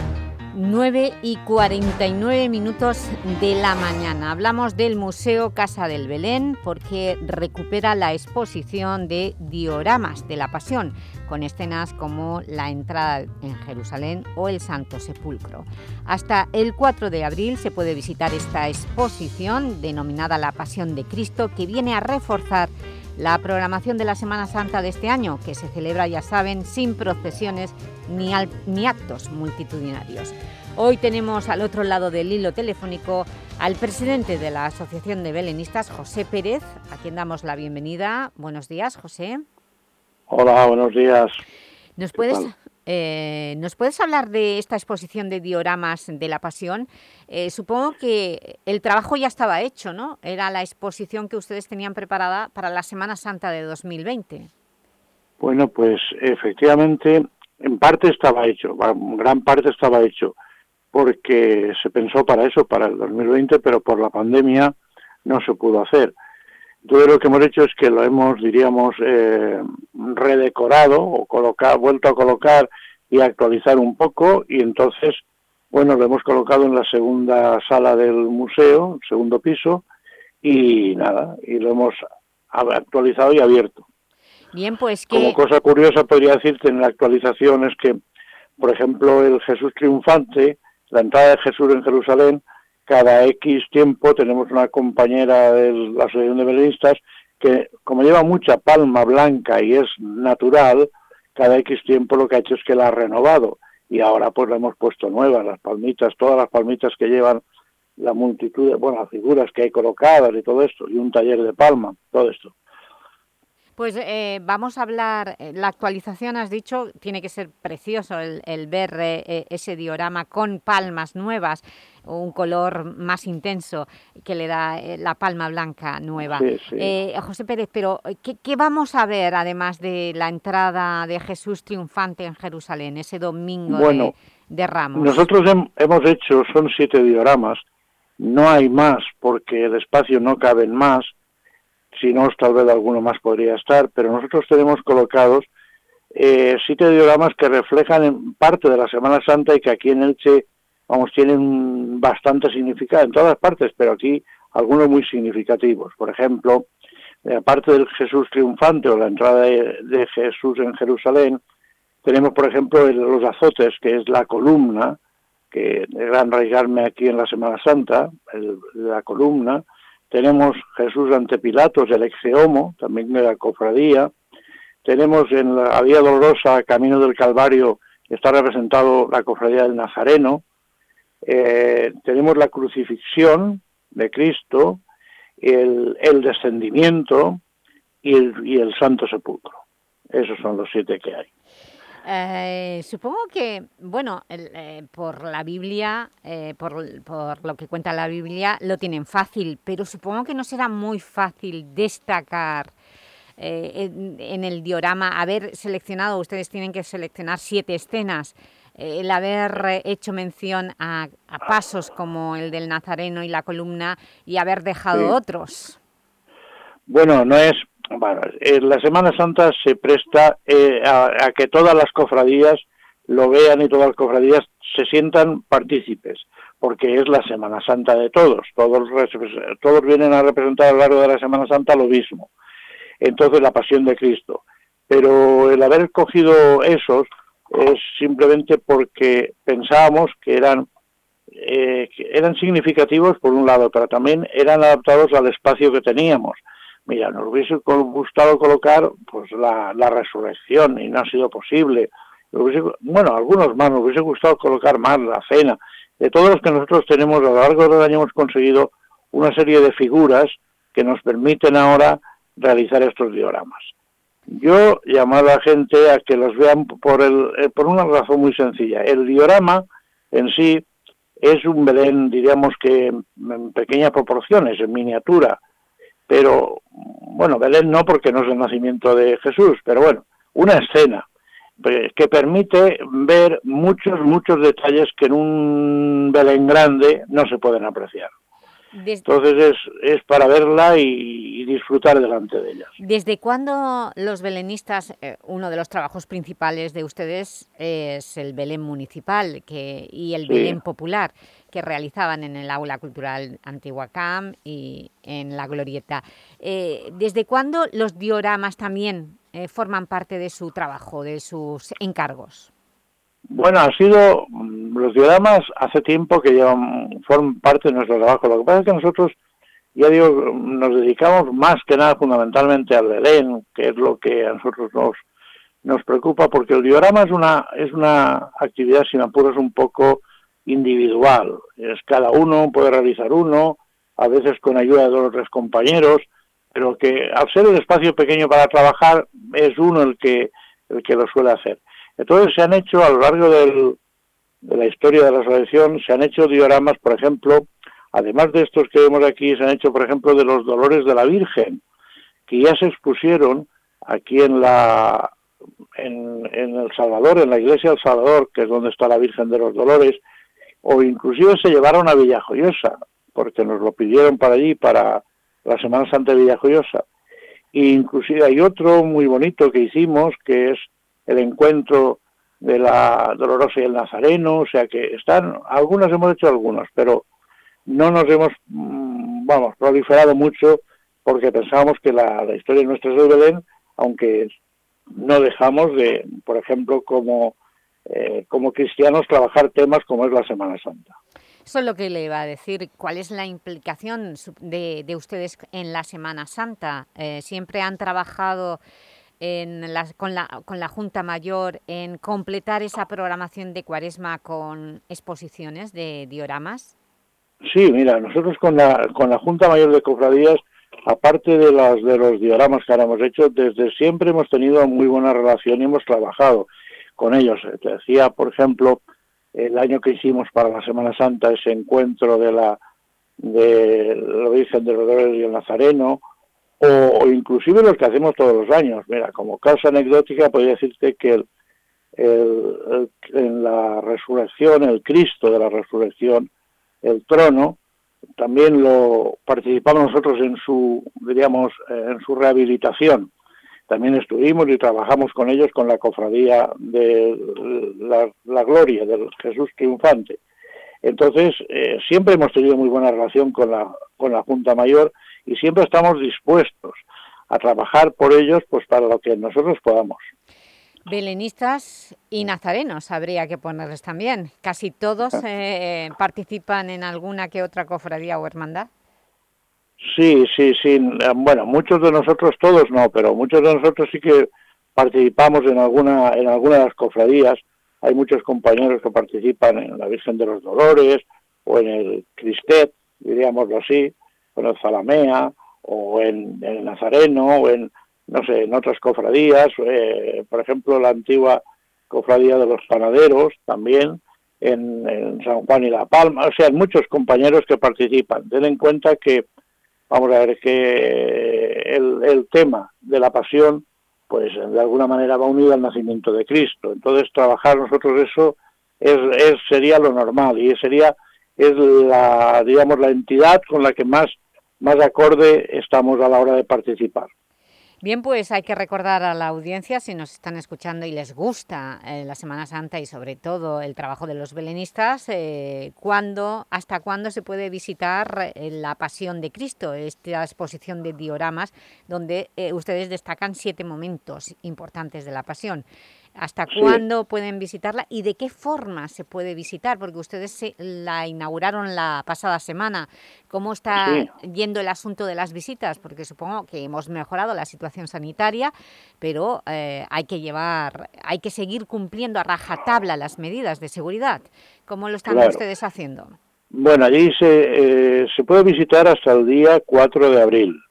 9:49 de la mañana. Hablamos del Museo Casa del Belén porque recupera la exposición de dioramas de la Pasión, con escenas como la entrada en Jerusalén o el Santo Sepulcro. Hasta el 4 de abril se puede visitar esta exposición denominada La Pasión de Cristo, que viene a reforzar la programación de la Semana Santa de este año, que se celebra, ya saben, sin procesiones ni actos multitudinarios. Hoy tenemos al otro lado del hilo telefónico al presidente de la Asociación de Belenistas, José Pérez, a quien damos la bienvenida. Buenos días, José. Hola, buenos días. ¿Nos puedes hablar de esta exposición de dioramas de la Pasión? Supongo que el trabajo ya estaba hecho, ¿no? Era la exposición que ustedes tenían preparada para la Semana Santa de 2020. Bueno, pues efectivamente, en parte estaba hecho, en gran parte estaba hecho, porque se pensó para eso, para el 2020, pero por la pandemia no se pudo hacer. Entonces lo que hemos hecho es que lo hemos, diríamos, redecorado o vuelto a colocar y actualizar un poco, y entonces, bueno, lo hemos colocado en la segunda sala del museo, segundo piso, y nada, y lo hemos actualizado y abierto. Bien, pues que... Como cosa curiosa podría decirte en la actualización es que, por ejemplo, el Jesús triunfante, la entrada de Jesús en Jerusalén, cada X tiempo tenemos una compañera de la Asociación de Belenistas que, como lleva mucha palma blanca y es natural, cada X tiempo lo que ha hecho es que la ha renovado, y ahora pues la hemos puesto nueva, las palmitas, todas las palmitas que llevan la multitud de, bueno, las figuras que hay colocadas y todo esto, y un taller de palma, todo esto. Pues vamos a hablar, la actualización, has dicho, tiene que ser precioso el ver ese diorama con palmas nuevas, un color más intenso que le da la palma blanca nueva. Sí, sí. José Pérez, pero ¿qué vamos a ver además de la entrada de Jesús triunfante en Jerusalén, ese domingo de Ramos? Nosotros hemos hecho, son 7 dioramas, no hay más porque el espacio no cabe en más. Si no, tal vez alguno más podría estar, pero nosotros tenemos colocados 7 dioramas que reflejan en parte de la Semana Santa y que aquí en Elche, vamos, tienen bastante significado en todas partes, pero aquí algunos muy significativos. Por ejemplo, aparte del Jesús triunfante o la entrada de Jesús en Jerusalén, tenemos, por ejemplo, los azotes, que es la columna, que era enraigarme aquí en la Semana Santa, la columna. Tenemos Jesús ante Pilatos, el Exeomo, también de la cofradía. Tenemos en la Vía Dolorosa, Camino del Calvario, está representado la cofradía del Nazareno. Tenemos la crucifixión de Cristo, el descendimiento y el Santo Sepulcro. Esos son los 7 que hay. Supongo que, bueno, por la Biblia, por lo que cuenta la Biblia, lo tienen fácil, pero supongo que no será muy fácil destacar en el diorama, haber seleccionado, ustedes tienen que seleccionar 7 escenas, el haber hecho mención a pasos como el del Nazareno y la columna y haber dejado otros. Bueno, no es... Bueno, la Semana Santa se presta a que todas las cofradías lo vean y todas las cofradías se sientan partícipes, porque es la Semana Santa de todos. Todos vienen a representar a lo largo de la Semana Santa lo mismo. Entonces, la Pasión de Cristo. Pero el haber cogido esos es simplemente porque pensábamos que eran significativos por un lado, pero también eran adaptados al espacio que teníamos. Mira, nos hubiese gustado colocar pues la resurrección y no ha sido posible. Bueno, algunos más, nos hubiese gustado colocar más la cena. De todos los que nosotros tenemos, a lo largo del año hemos conseguido una serie de figuras que nos permiten ahora realizar estos dioramas. Yo llamo a la gente a que los vean por una razón muy sencilla. El diorama en sí es un Belén, diríamos que en pequeñas proporciones, en miniatura, pero, bueno, Belén no porque no es el nacimiento de Jesús, pero bueno, una escena. que permite ver muchos detalles que en un Belén grande no se pueden apreciar. Entonces es para verla y disfrutar delante de ellas. ¿Desde cuándo los belenistas, uno de los trabajos principales de ustedes es el Belén municipal y el Belén popular que realizaban en el Aula Cultural Antiguacam y en La Glorieta? ¿Desde cuándo los dioramas también forman parte de su trabajo, de sus encargos? Bueno, los dioramas hace tiempo que forman parte de nuestro trabajo. Lo que pasa es que nosotros, ya digo, nos dedicamos más que nada fundamentalmente al Belén, que es lo que a nosotros nos preocupa, porque el diorama es una actividad, sin apuros, un poco individual. Cada uno puede realizar uno, a veces con ayuda de 2 o 3 compañeros, pero que al ser el espacio pequeño para trabajar, es uno el que lo suele hacer. Entonces se han hecho, a lo largo de la historia de la asociación, se han hecho dioramas, por ejemplo, además de estos que vemos aquí, se han hecho, por ejemplo, de los Dolores de la Virgen, que ya se expusieron aquí en El Salvador, en la iglesia del Salvador, que es donde está la Virgen de los Dolores, o inclusive se llevaron a Villajoyosa, porque nos lo pidieron para allí, para la Semana Santa de Villajoyosa. E inclusive hay otro muy bonito que hicimos, que es el encuentro de la Dolorosa y el Nazareno, o sea que algunas hemos hecho algunas, pero no nos hemos, proliferado mucho, porque pensábamos que la historia nuestra es del Belén, aunque no dejamos de, por ejemplo, como cristianos, trabajar temas como es la Semana Santa. Eso es lo que le iba a decir. ¿Cuál es la implicación de ustedes en la Semana Santa? ¿Siempre han trabajado con la Junta Mayor en completar esa programación de Cuaresma con exposiciones de dioramas? Sí, mira, nosotros con la Junta Mayor de Cofradías, aparte de los dioramas que ahora hemos hecho, desde siempre hemos tenido muy buena relación y hemos trabajado con ellos. Te decía, por ejemplo, el año que hicimos para la Semana Santa ese encuentro de la Virgen de los Dolores y el Nazareno, o inclusive los que hacemos todos los años. Mira, como causa anecdótica podría decirte que en la resurrección, el Cristo de la resurrección, el trono, también lo participamos nosotros en su rehabilitación. También estuvimos y trabajamos con ellos con la cofradía de la Gloria, del Jesús Triunfante. Entonces, siempre hemos tenido muy buena relación con la Junta Mayor, y siempre estamos dispuestos a trabajar por ellos, pues para lo que nosotros podamos. Belenistas y nazarenos habría que ponerles también. ¿Casi todos participan en alguna que otra cofradía o hermandad? Sí. Bueno, muchos de nosotros, todos no, pero muchos de nosotros sí que participamos en alguna de las cofradías. Hay muchos compañeros que participan en la Virgen de los Dolores, o en el Cristet, diríamoslo así, o en el Zalamea, o en el Nazareno, o en otras cofradías, por ejemplo, la antigua cofradía de los panaderos, también, en San Juan y La Palma. O sea, hay muchos compañeros que participan. Ten en cuenta que, vamos a ver, que el tema de la pasión, pues de alguna manera va unido al nacimiento de Cristo. Entonces, trabajar nosotros eso sería lo normal, y es la entidad con la que más acorde estamos a la hora de participar. Bien, pues hay que recordar a la audiencia, si nos están escuchando y les gusta la Semana Santa y sobre todo el trabajo de los belenistas, ¿hasta cuándo se puede visitar la Pasión de Cristo, esta exposición de dioramas donde ustedes destacan 7 momentos importantes de la Pasión? ¿Hasta cuándo pueden visitarla y de qué forma se puede visitar? Porque ustedes la inauguraron la pasada semana. ¿Cómo está yendo el asunto de las visitas? Porque supongo que hemos mejorado la situación sanitaria, pero hay que seguir cumpliendo a rajatabla las medidas de seguridad. ¿Cómo lo están ustedes haciendo? Bueno, allí se puede visitar hasta el día 4 de abril.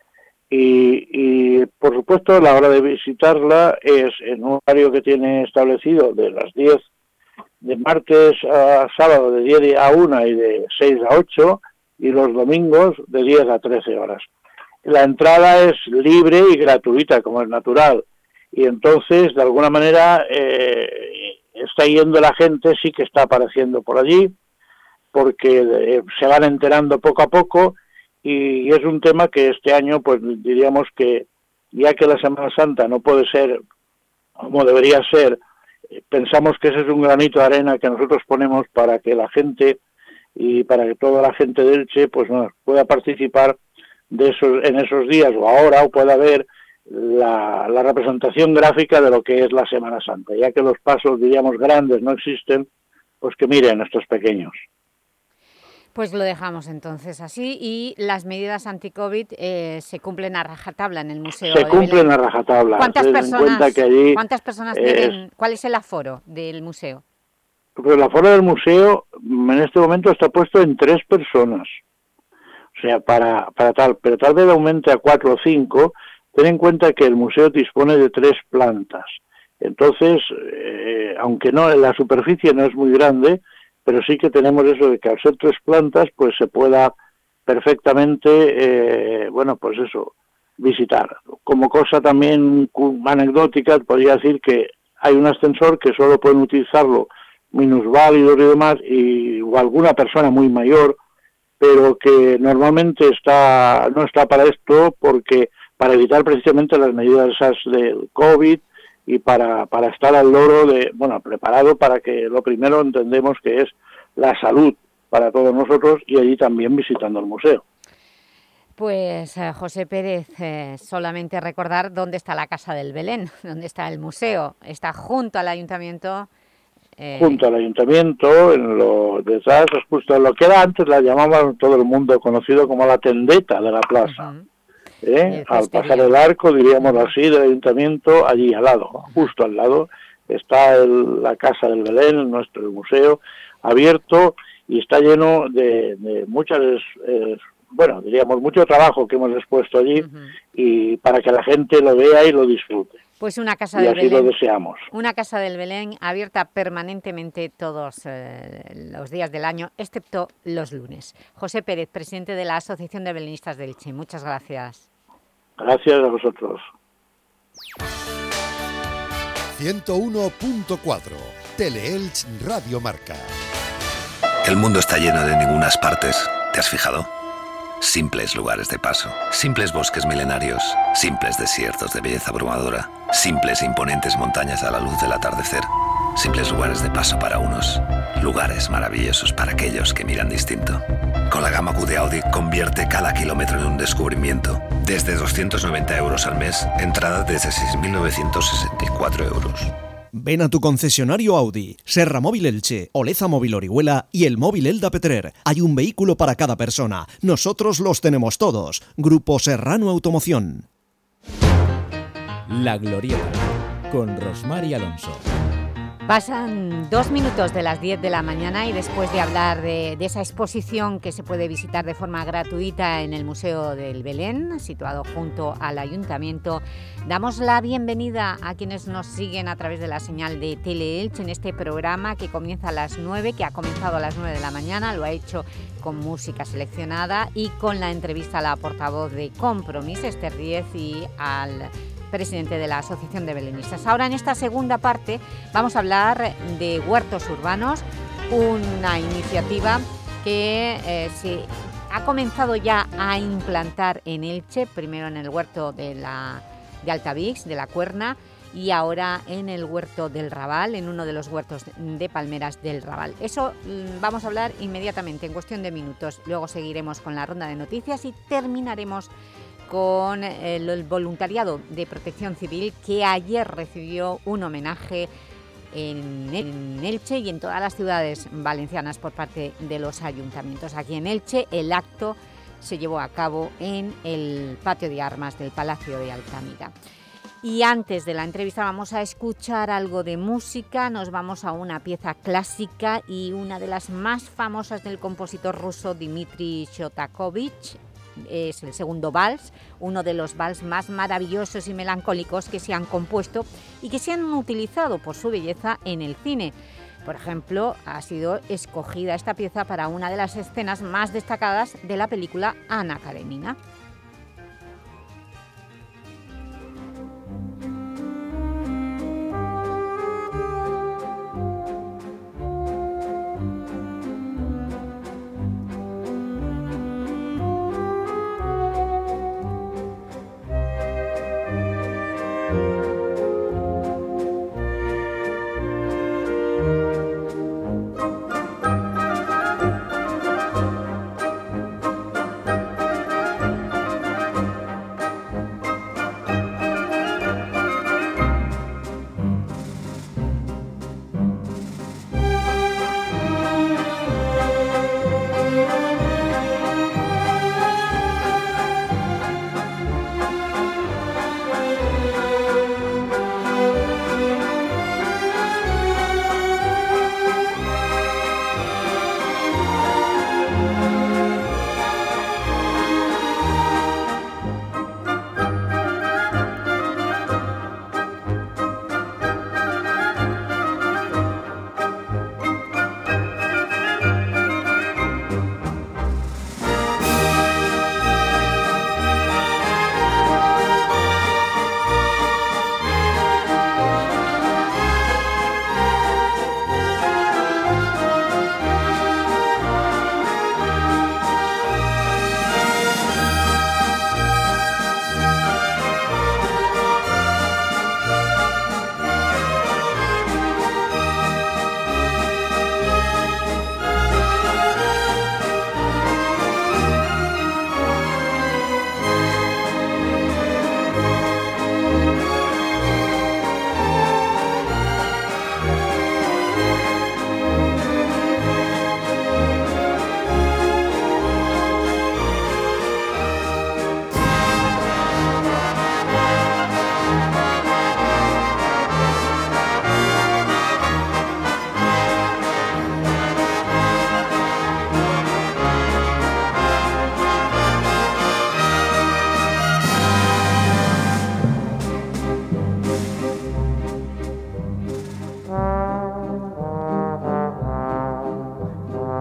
Y por supuesto la hora de visitarla es en un horario que tiene establecido de las 10 de martes a sábado de 10 a 1 y de 6 a 8, y los domingos de 10 a 13 horas. La entrada es libre y gratuita, como es natural, y entonces, de alguna manera, está yendo la gente, sí que está apareciendo por allí, porque se van enterando poco a poco, y es un tema que este año, pues diríamos que, ya que la Semana Santa no puede ser como debería ser, pensamos que ese es un granito de arena que nosotros ponemos para que la gente y para que toda la gente de Elche pues pueda participar en esos días o ahora, o pueda ver la representación gráfica de lo que es la Semana Santa, ya que los pasos, diríamos, grandes no existen, pues que miren estos pequeños. Pues lo dejamos entonces así, y las medidas anti-COVID se cumplen a rajatabla en el Museo. Se cumplen a rajatabla. ¿Cuántas personas tienen? ¿Cuál es el aforo del museo? Pues el aforo del museo en este momento está puesto en 3 personas. O sea, pero tal vez aumente a 4 o 5. Ten en cuenta que el museo dispone de 3 plantas. Entonces, aunque no la superficie no es muy grande, pero sí que tenemos eso de que al ser 3 plantas, pues se pueda perfectamente, visitar. Como cosa también anecdótica, podría decir que hay un ascensor que solo pueden utilizarlo minusválidos y demás, o alguna persona muy mayor, pero que normalmente no está para esto, porque para evitar precisamente las medidas esas del COVID, y para estar al loro preparado para que lo primero entendemos que es la salud para todos nosotros, y allí también visitando el museo. Pues José Pérez, solamente recordar dónde está la Casa del Belén, dónde está el museo. Está junto al ayuntamiento. Junto al ayuntamiento, detrás, justo en lo que era antes, la llamaban todo el mundo conocido como la tendeta de la plaza. Al pasar el arco, diríamos así, del ayuntamiento, allí al lado, justo al lado, está la Casa del Belén, nuestro museo, abierto, y está lleno de muchas, diríamos, mucho trabajo que hemos expuesto allí, y para que la gente lo vea y lo disfrute. Pues una Casa del Belén. Y así lo deseamos. Una Casa del Belén abierta permanentemente todos los días del año, excepto los lunes. José Pérez, presidente de la Asociación de Belenistas de Elche, muchas gracias. Gracias a vosotros. 101.4 Teleelch Radio Marca. El mundo está lleno de ningunas partes. ¿Te has fijado? Simples lugares de paso, simples bosques milenarios, simples desiertos de belleza abrumadora, simples e imponentes montañas a la luz del atardecer, simples lugares de paso para unos, lugares maravillosos para aquellos que miran distinto. Con la gama Q de Audi convierte cada kilómetro en un descubrimiento. Desde 290 euros al mes, entrada desde 6.964 euros. Ven a tu concesionario Audi, Serra Móvil Elche, Oleza Móvil Orihuela y el Móvil Elda Petrer. Hay un vehículo para cada persona. Nosotros los tenemos todos. Grupo Serrano Automoción. La Glorieta, con Rosmar y Alonso. Pasan 2 minutos de las 10 de la mañana y después de hablar de esa exposición que se puede visitar de forma gratuita en el Museo del Belén, situado junto al Ayuntamiento, damos la bienvenida a quienes nos siguen a través de la señal de Teleelch en este programa que comienza a las 9, que ha comenzado a las 9 de la mañana, lo ha hecho con música seleccionada y con la entrevista a la portavoz de Compromís, Esther Díez, y al presidente de la Asociación de Belenistas. Ahora, en esta segunda parte, vamos a hablar de huertos urbanos, una iniciativa que se ha comenzado ya a implantar en Elche, primero en el huerto de Altavix, de la Cuerna, y ahora en el huerto del Raval, en uno de los huertos de palmeras del Raval. Eso vamos a hablar inmediatamente, en cuestión de minutos. Luego seguiremos con la ronda de noticias y terminaremos con el voluntariado de Protección Civil, que ayer recibió un homenaje en Elche y en todas las ciudades valencianas por parte de los ayuntamientos. Aquí en Elche el acto se llevó a cabo en el patio de armas del Palacio de Altamira. Y antes de la entrevista vamos a escuchar algo de música, nos vamos a una pieza clásica y una de las más famosas del compositor ruso Dmitri Shostakovich. Es el segundo vals, uno de los vals más maravillosos y melancólicos que se han compuesto y que se han utilizado por su belleza en el cine. Por ejemplo, ha sido escogida esta pieza para una de las escenas más destacadas de la película Ana Karenina.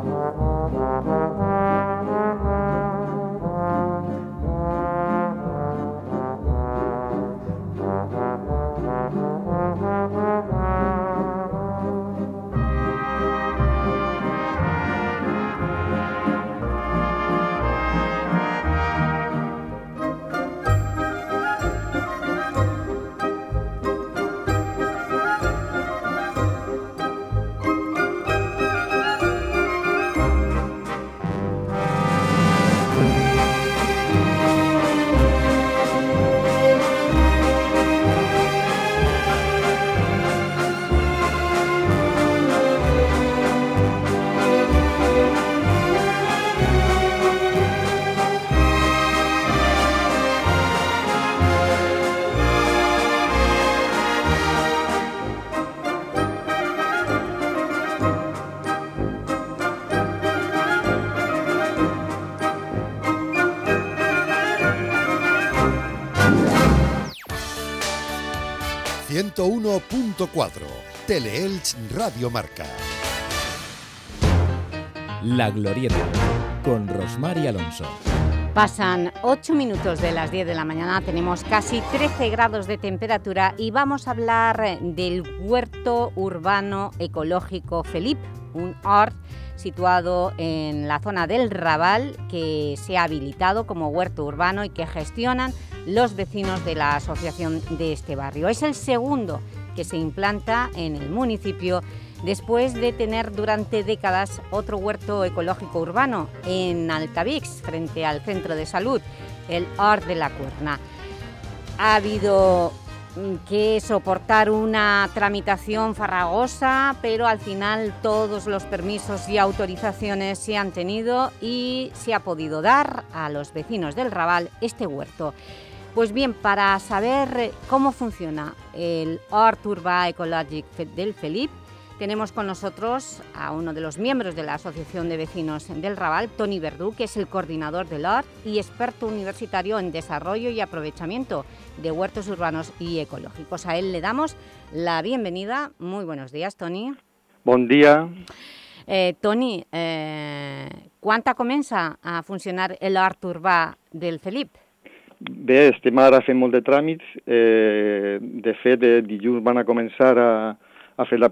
...101.4... Teleelch Radio Marca. La Glorieta, con Rosmar y Alonso. Pasan 8 minutos de las 10 de la mañana, tenemos casi 13 grados de temperatura y vamos a hablar del huerto urbano ecológico Felip, un hort situado en la zona del Raval que se ha habilitado como huerto urbano y que gestionan los vecinos de la asociación de este barrio. Es el segundo que se implanta en el municipio después de tener durante décadas otro huerto ecológico urbano en Altavix, frente al centro de salud, el Hort de la Cuerna. Ha habido que soportar una tramitación farragosa, pero al final todos los permisos y autorizaciones se han tenido y se ha podido dar a los vecinos del Raval este huerto. Pues bien, para saber cómo funciona el Hort Urbà Ecològic del Felip, tenemos con nosotros a uno de los miembros de la Asociación de Vecinos del Raval, Toni Verdú, que es el coordinador del Hort y experto universitario en desarrollo y aprovechamiento de huertos urbanos y ecológicos. A él le damos la bienvenida. Muy buenos días, Toni. Bon dia. Toni, quan comença a funcionar el Hort Urbà del Felip? Bé, estem ara fent molt de tràmits. De fet, dilluns van a començar a fer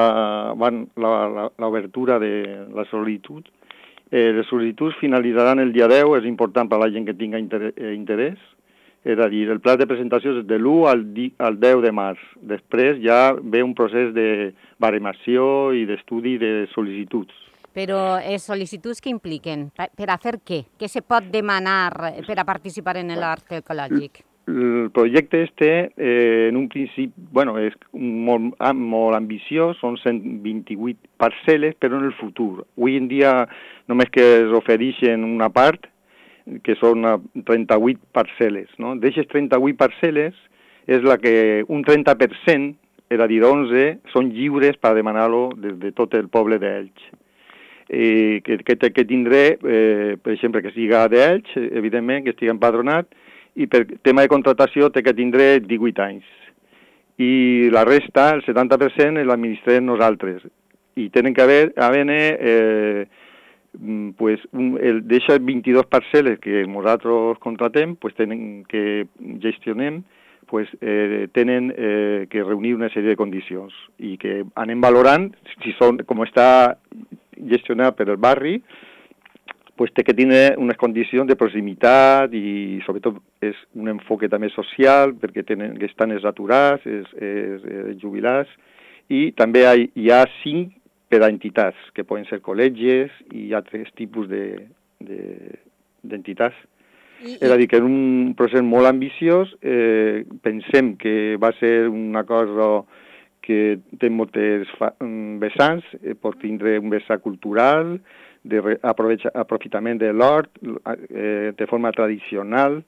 l'obertura de la sol·licitud. Les sol·licituds finalitzaran el dia 10, és important per a la gent que tinga interès. És a dir, el pla de presentació és de l'1 al 10 de març. Després ja ve un procés de baremació i d'estudi de sol·licituds. Però sol·licituds que impliquen? Per a fer què? Què se pot demanar per a participar en l'hort ecològic? El projecte en un principi, és molt ambiciós, són 128 parcel·les, però en el futur. Avui en dia només que es ofereixen una part, que són 38 parcel·les. No? D'aquestes 38 parcel·les és la que un 30%, és a dir, 11, són lliures per demanar-lo de tot el poble d'Elx. Que tindré, per exemple, que siga d'Elx, evidentment, que estigui empadronat, i per tema de contratació té que tindre 18 anys. I la resta, el 70%, l'administrem nosaltres. I tenen que haver d'aquestes 22 parcel·les que nosaltres contratem, que gestionem, tenen que reunir una sèrie de condicions i que anem valorant si són, com està gestionat per el barri, té que tenir unes condicions de proximitat i sobretot és un enfoque també social perquè que estan els aturats, els jubilats, i també hi ha 5 per a entitats, que poden ser col·legis i altres tipus d'entitats. És a dir, que és un procés molt ambiciós, pensem que va ser una cosa que té moltes vessants, pot tindre un vessant cultural, d'aprofitament de l'hort de forma tradicional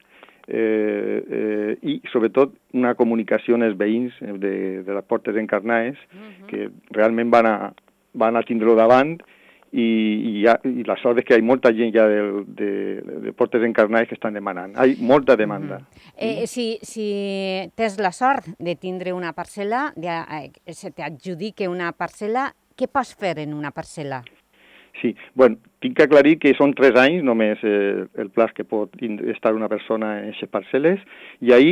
i sobretot una comunicació amb els veïns de les Portes Encarnades que realment van a tindre-ho davant i la sort és que hi ha molta gent ja de Portes Encarnades que estan demanant. Hi ha molta demanda. Si tens la sort de tindre una parcel·la, se t'adjudica una parcel·la, què pots fer en una parcel·la? Sí, bueno, tinc que aclarir que són 3 anys només el plaç que pot estar una persona en aquestes parcel·les, i ahí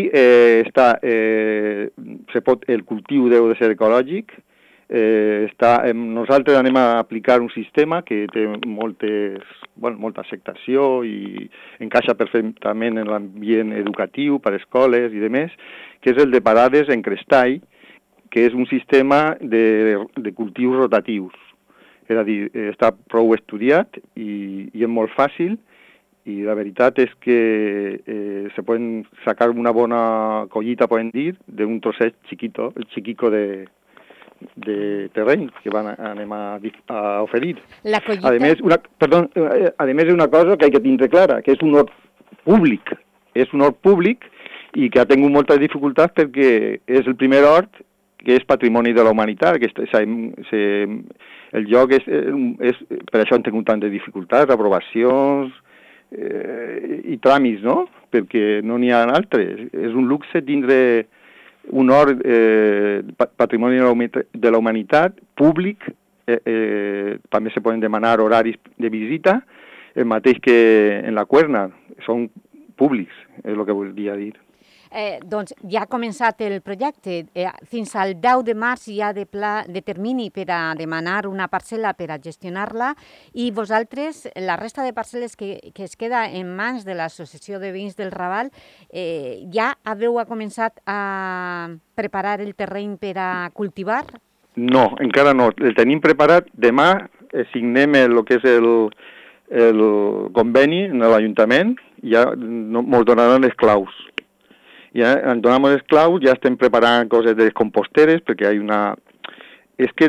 el cultiu deu de ser ecològic. Nosaltres anem a aplicar un sistema que té molta acceptació i encaixa perfectament en l'ambient educatiu per escoles i demés, que és el de parades en crestall, que és un sistema de cultius rotatius. És a dir, està prou estudiat i és molt fàcil, i la veritat és que se poden sacar una bona collita, podem dir, d'un trosset chiquico de terreny que anem a oferir. La collita... A més, una cosa que hay que tindre clara, que és un hort públic. És un hort públic i que ha tingut moltes dificultats perquè és el primer hort que és patrimoni de la humanitat, que el lloc per això han tingut tantes dificultats, aprovacions i tràmits, no? Perquè no n'hi ha altres. És un luxe tindre un hort patrimoni de la humanitat públic. També se poden demanar horaris de visita, el mateix que en la Cuerna, són públics, és el que volia dir. Doncs ja ha començat el projecte. Fins al 10 de març hi ha de termini per a demanar una parcel·la per a gestionar-la, i vosaltres, la resta de parcel·les que es queda en mans de l'Associació de Veïns del Raval, ja haveu començat a preparar el terreny per a cultivar? No, encara no. El tenim preparat. Demà signem el que és el conveni en l'Ajuntament i ja ens donaran les claus. Ja ens donem les claus, ja estem preparant coses de les composteres, perquè hi ha una... És que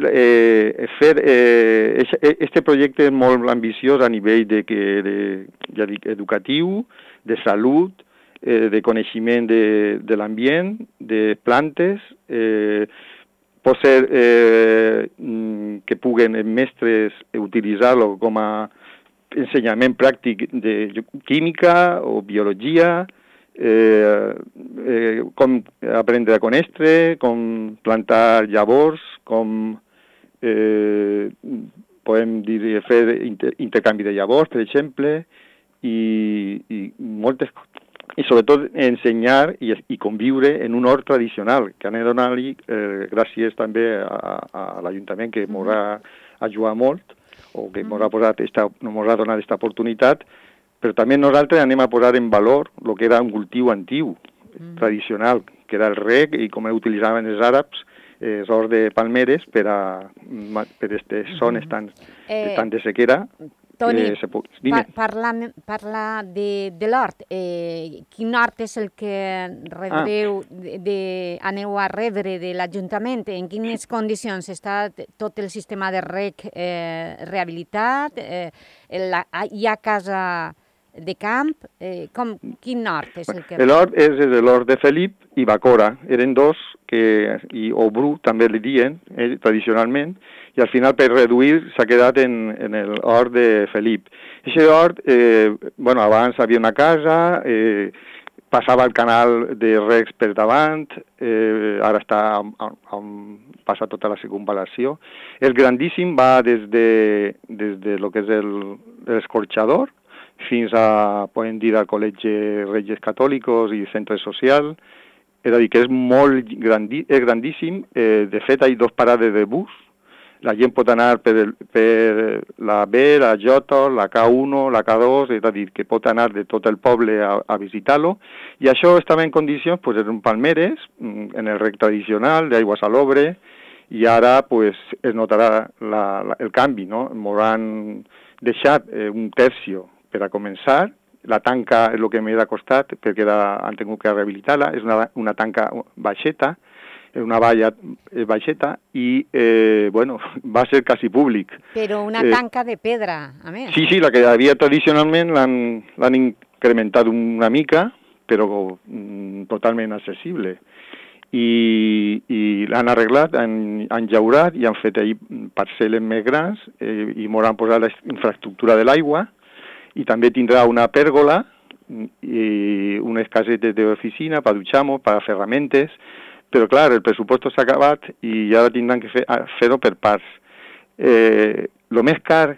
este projecte és molt ambiciós a nivell educatiu, de salut, de coneixement de l'ambient, de plantes, pot ser que puguen els mestres utilitzar-lo com a ensenyament pràctic de química o biologia, com aprendre a conèixer, com plantar llavors, com podem dir fer intercanvi de llavors, per exemple, i moltes coses. I sobretot ensenyar i conviure en un hort tradicional, que anem a donar-li gràcies també a l'Ajuntament, que ens ha ajudat molt, o que ens ha donat aquesta oportunitat, però també nosaltres anem a posar en valor el que era un cultiu antiu, tradicional, que era el rec, i com utilitzaven els àrabs, els horts de palmeres per aquestes zones tan de sequera. Toni, parla de l'hort. Quin hort és el que aneu a rebre de l'Ajuntament? En quines condicions està tot el sistema de rec rehabilitat? Hi ha casa de camp? Quin hort és el que... L'hort és l'hort de Felip i Bacora. Eren dos, o Bru també li diuen, tradicionalment, i al final per reduir s'ha quedat en l'hort de Felip. Aquest hort, abans havia una casa, passava el canal de recs per davant, ara està passa tota la circunvalació. El grandíssim va des de lo que és l'escorxador fins a, podem dir, al Col·legi Reis Catòlicos i Centre Social. És a dir, que és grandíssim. De fet, hi ha 2 parades de bus. La gent pot anar per la B, la J, la K1, la K2, és a dir, que pot anar de tot el poble a visitar-lo. I això estava en condicions, en palmeres, en el rec tradicional, d'aigua salobre, i ara es notarà el canvi, no? M'hauran deixat un tercio per a començar. La tanca és el que m'ha costat, perquè han tingut que rehabilitar-la. És una tanca baixeta, una valla baixeta, i va ser quasi públic. Però una tanca de pedra, a més. Sí, la que hi havia tradicionalment l'han incrementat una mica, però totalment accessible. I l'han arreglat, han llaurat i han fet parcel·les més grans i m'hauran posat la infraestructura de l'aigua, i també tindrà una pèrgola i unes casetes d'oficina per dutxar-nos, per ferramentes, però clar, el pressupost s'ha acabat i ara tindran que fer-ho per parts. El més car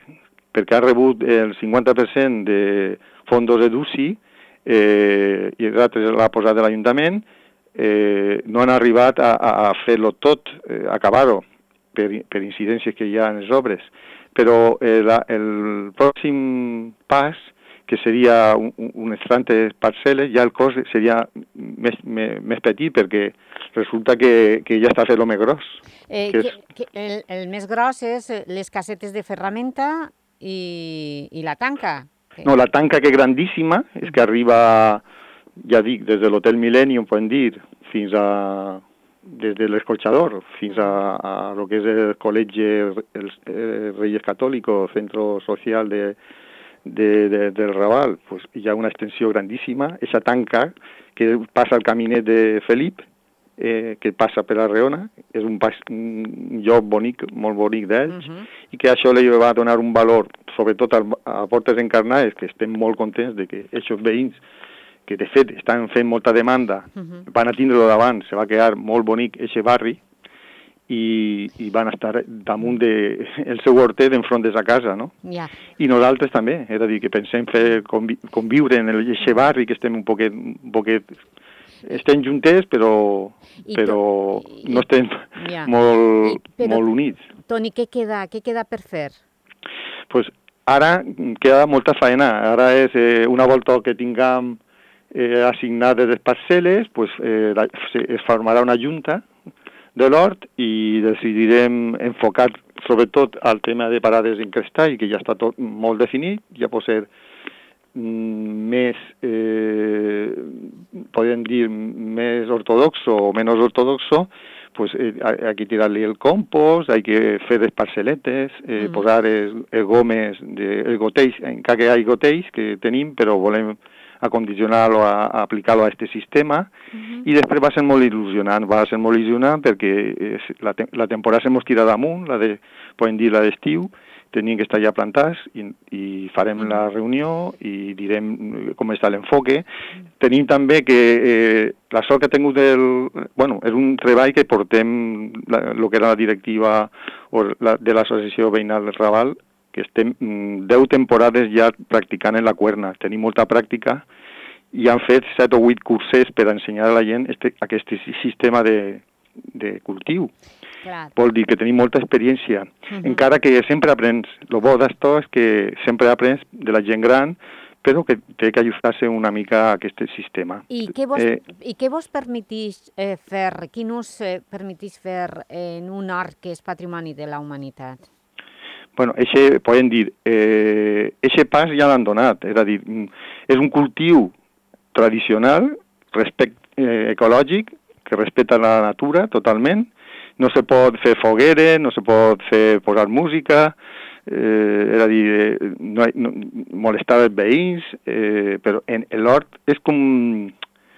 perquè ha rebut el 50% de fondos EDUSI i l'altre l'ha posat de l'Ajuntament, no han arribat a fer-lo tot, acabar-ho, per incidències que hi ha en les obres. Però el pròxim pas, que seria unes 30 parcel·les, ja el cost seria més petit, perquè resulta que ja està fet el més gros. El més gros és les casetes de ferramenta i la tanca. No, la tanca, que és grandíssima, és que arriba, ja dic, des de l'Hotel Millennium, podem dir, fins a... des de l'escorxador fins a lo que és el Col·legi Reyes Católicos, Centro Social del Raval, pues hi ha una extensió grandíssima, aquesta tanca que passa al caminet de Felip, que passa per la Reona, és un lloc bonic, molt bonic d'Elx, i que això li va donar un valor, sobretot a Portes Encarnades, que estem molt contents de que aquests veïns, que de fet estan fent molta demanda, van a tindre-lo davant, se va quedar molt bonic aquest barri, i van estar damunt del seu hortet enfront de sa casa, no? I nosaltres també, és a dir, que pensem fer conviure en aquest barri, que estem un poquet estem juntes, però no estem molt units. Toni, què queda per fer? Pues ara queda molta feina. Ara és una volta que tinguem assignades les parcel·les, pues, es formarà una junta de l'hort i decidirem enfocar sobretot al tema de parades en crestall, que ja està tot molt definit, ja pot ser més, podem dir, més ortodoxo o menys ortodoxo, pues hay que tirar-li el compost, hay que fer les parcel·letes, posar els gomes, els gotells, encara que hi ha gotells que tenim, però volem acondicionar-lo, aplicar-lo a aquest sistema, i després va ser molt il·lusionant perquè la temporada se mos tira damunt, podem dir la d'estiu, tenim que estar ja plantats i farem la reunió i direm com està l'enfoque. Tenim també que la sort que ha tingut és un treball que portem el que era la directiva de l'associació veïnal del Raval, que estem 10 temporades ja practicant en la cuerna. Tenim molta pràctica i han fet 7 o 8 curses per ensenyar a la gent aquest sistema de cultiu. Clar. Vol dir que tenim molta experiència, encara que sempre aprens. El bo d'això és que sempre aprens de la gent gran, però que té que ajustar-se una mica a aquest sistema. I què vos permetís fer, quin ús permetís fer en un hort que és patrimoni de la humanitat? Bueno, podem dir, eixe pas ja l'han donat, és a dir, és un cultiu tradicional, ecològic, que respecta la natura totalment, no se pot fer fogueres, no se pot posar música, és a dir, molestar els veïns, però en l'hort és com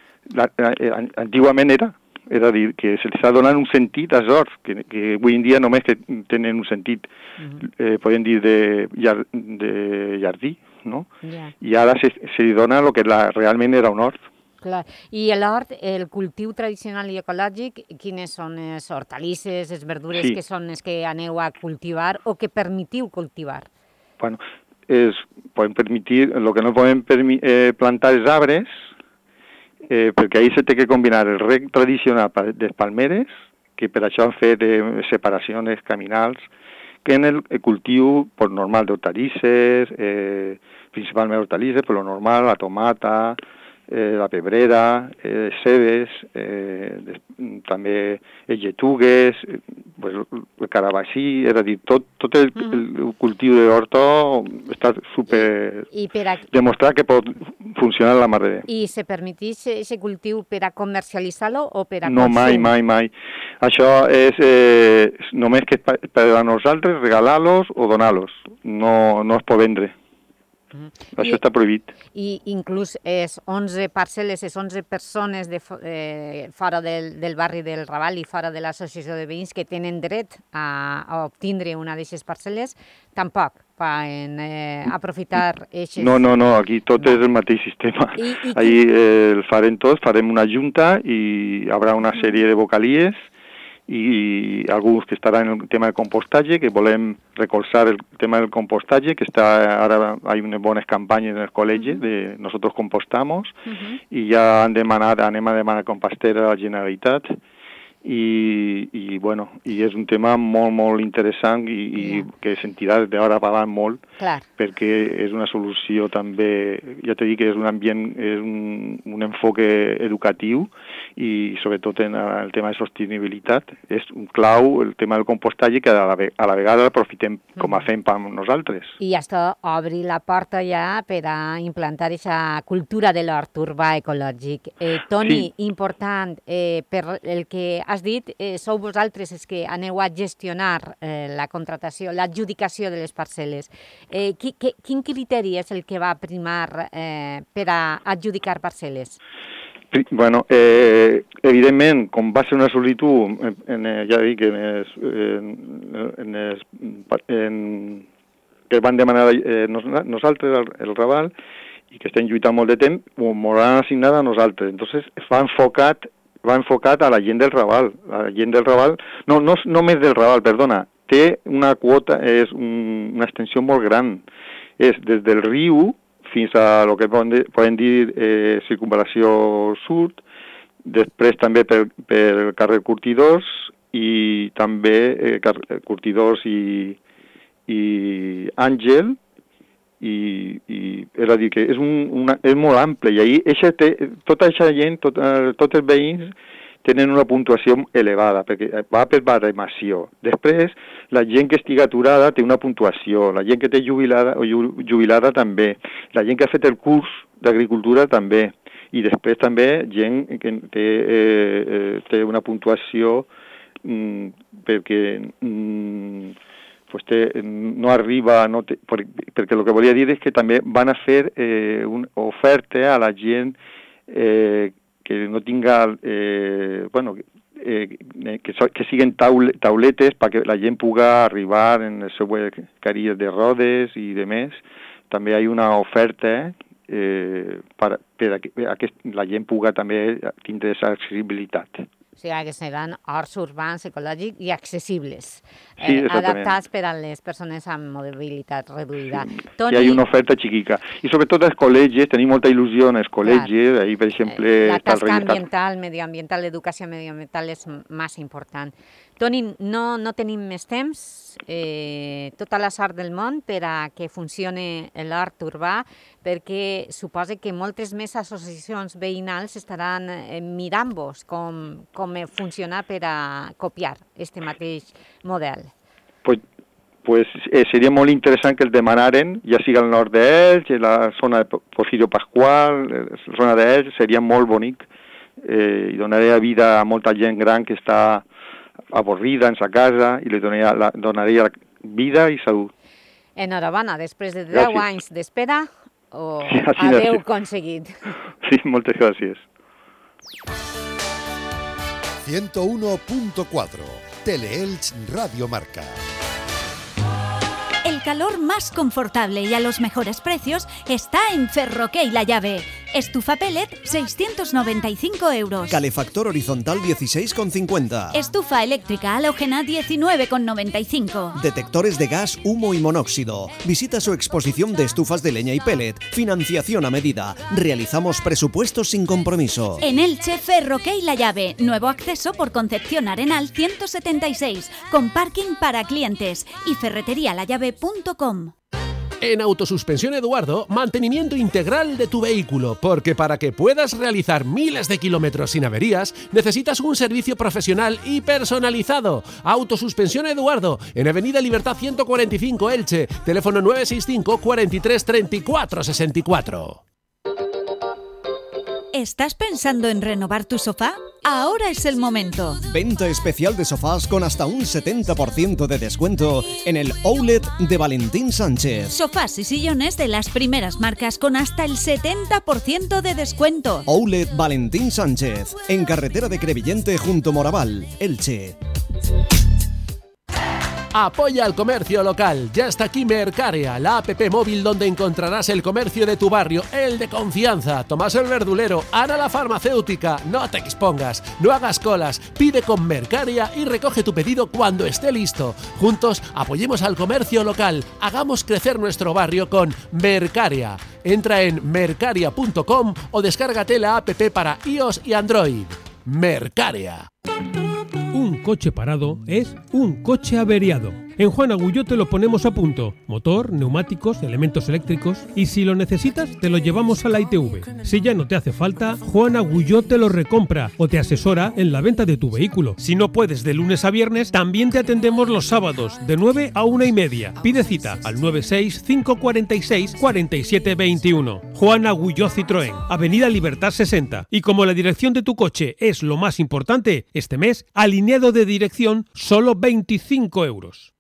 antigament era. És a dir, que se li està donant un sentit als horts, que avui en dia només que tenen un sentit, podem dir, de jardí, no? I ara se li dona el que realment era un hort. Clar. I l'hort, el cultiu tradicional i ecològic, quines són les hortalisses, les verdures que són les que aneu a cultivar o que permetiu cultivar? Bueno, podem permetir, el que no podem plantar els arbres, perquè ahí se té que combinar el reg tradicional dels palmeres, que per això han fet separacions caminals, que en el cultiu normal d'hortalisses, principalment hortalisses, però normal, la tomata, la pebrera, cebes, també lletugues, el carabassí, és a dir, tot el cultiu de l'horta està super demostrat que pot funcionar a la mar de bé. I se permetís aquest cultiu per a comercialitzar-lo o per a consum? No, mai. Això és només que per a nosaltres regalar-los o donar-los, no es pot vendre. Això està prohibit. I inclús les 11 parcel·les, les 11 persones fora del barri del Raval i fora de l'associació de veïns que tenen dret a obtindre una d'aquestes parcel·les, tampoc poden aprofitar aquestes... No, aquí tot és el mateix sistema. Ahí el farem tots, farem una junta i hi haurà una sèrie de vocalies i alguns que estaran en el tema del compostatge, que volem recolzar el tema del compostatge, que ara hay unes bones campanyes en els col·legis de Nosotros Compostamos, i ja anem a demanar compostera a la Generalitat, i bueno, i és un tema molt, molt interessant i que sentirà des d'ara parlant molt, perquè és una solució també, ja t'he dit que és un ambient, és un enfoque educatiu i sobretot en el tema de sostenibilitat és un clau el tema del compostatge que a la vegada l'aprofitem com a fem per nosaltres. I això obri la porta ja per a implantar aquesta cultura de l'hort urbà ecològic. Toni, important, per el que has dit, sou vosaltres els que aneu a gestionar la contratació, l'adjudicació de les parcel·les. Quin criteri és el que va primar per a adjudicar parcel·les? Bueno, evidentment, com va ser una solitud, ja dic, que van demanar nosaltres, el Raval, i que estem lluitant molt de temps, m'ho han assignat a nosaltres. Entonces, va enfocat a la gent del Raval. La gent del Raval, no només del Raval, perdona, té una quota, és una extensió molt gran. És des del riu fins a el que poden dir circunvalació sud, després també per carrer Curtidors i també Curtidors i Àngel, i és a dir que és molt ample i ahir tota aquesta gent, tots els veïns tenen una puntuació elevada perquè va per baremació. Després, la gent que estigui aturada té una puntuació, la gent que té jubilada també, la gent que ha fet el curs d'agricultura també, i després també gent que té una puntuació perquè no arriba, perquè el que volia dir és que també van a fer una oferta a la gent que no tinga, que siguin tauletes perquè la gent pugui arribar en les seues carilles de rodes i de més. També hi ha una oferta perquè la gent pugui també tindre aquesta accessibilitat. O sigui que seran horts urbans ecològics i accessibles, adaptats per a les persones amb mobilitat reduïda. Toni... Hi ha una oferta xiquica. I sobretot els col·legis, tenim molta il·lusió en els col·legis, ahí per exemple... La tasca ambiental, medioambiental, l'educació medioambiental és massa important. Toni, no tenim més temps, tota la sort del món per a que funcioni l'hort urbà, perquè suposa que moltes més associacions veïnals estaran mirant-vos com funciona per a copiar aquest mateix model. Pues seria molt interessant que el demanaren, ja sigui al nord d'Elx, la zona de Porfirio Pascual, la zona d'Elx, seria molt bonic i donaria vida a molta gent gran que està avorrida en sa casa i li donaria vida i salut. Enhorabona, després de 10 anys d'espera, haveu aconseguit. Sí, moltes gràcies. 101.4 Teleelch Radio Marca. El calor más confortable y a los mejores precios está en Ferroque La Llave. Estufa pellet, 695 euros. Calefactor horizontal, 16,50. Estufa eléctrica halógena, 19,95. Detectores de gas, humo y monóxido. Visita su exposición de estufas de leña y pellet. Financiación a medida. Realizamos presupuestos sin compromiso. En Elche, Ferroque La Llave. Nuevo acceso por Concepción Arenal 176. Con parking para clientes. Y ferreterialallave.com. En Autosuspensión Eduardo, mantenimiento integral de tu vehículo, porque para que puedas realizar miles de kilómetros sin averías, necesitas un servicio profesional y personalizado. Autosuspensión Eduardo, en Avenida Libertad 145 Elche, teléfono 965 43 34 64. ¿Estás pensando en renovar tu sofá? Ahora es el momento. Venta especial de sofás con hasta un 70% de descuento en el Outlet de Valentín Sánchez. Sofás y sillones de las primeras marcas con hasta el 70% de descuento. Outlet Valentín Sánchez, en carretera de Crevillente junto Moraval, Elche. Apoya al comercio local. Ya está aquí Mercarea, la app móvil donde encontrarás el comercio de tu barrio, el de confianza. Tomás el verdulero, Ana la farmacéutica. No te expongas, no hagas colas. Pide con Mercarea y recoge tu pedido cuando esté listo. Juntos apoyemos al comercio local. Hagamos crecer nuestro barrio con Mercarea. Entra en mercaria.com o descárgate la app para iOS y Android. Mercarea. Un coche parado es un coche averiado. En Juan Agulló te lo ponemos a punto. Motor, neumáticos, elementos eléctricos. Y si lo necesitas, te lo llevamos a la ITV. Si ya no te hace falta, Juan Agulló te lo recompra o te asesora en la venta de tu vehículo. Si no puedes de lunes a viernes, también te atendemos los sábados, de 9 a 1:30. Pide cita al 96 546 47 21. Juan Agulló Citroën, Avenida Libertad 60. Y como la dirección de tu coche es lo más importante, este mes, alineado de dirección, solo 25 euros.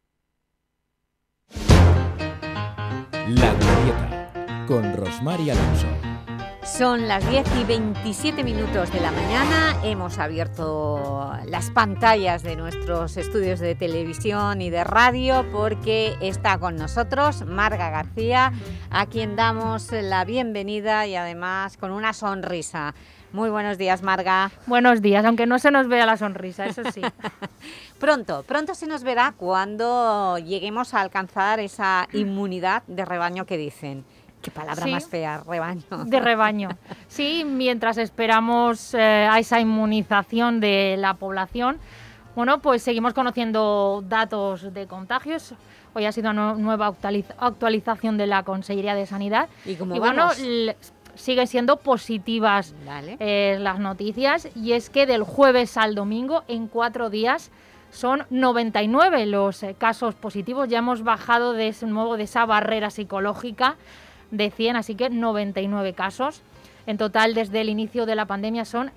La Glorieta, con Rosmar y Alonso. Son las 10:27 de la mañana. Hemos abierto las pantallas de nuestros estudios de televisión y de radio porque está con nosotros Marga García, a quien damos la bienvenida y además con una sonrisa. Muy buenos días, Marga. Buenos días, aunque no se nos vea la sonrisa, eso sí. Pronto se nos verá cuando lleguemos a alcanzar esa inmunidad de rebaño que dicen. Qué palabra más fea, rebaño. De rebaño. Sí, mientras esperamos a esa inmunización de la población, bueno, pues seguimos conociendo datos de contagios. Hoy ha sido una nueva actualización de la Consellería de Sanidad. ¿Y cómo vamos? Bueno, siguen siendo positivas las noticias, y es que del jueves al domingo, en 4 días, son 99 los casos positivos. Ya hemos bajado de esa barrera psicológica de 100, así que 99 casos. En total, desde el inicio de la pandemia, son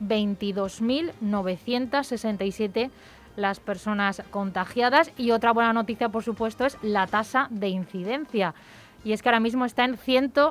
22.967 las personas contagiadas. Y otra buena noticia, por supuesto, es la tasa de incidencia. Y es que ahora mismo está en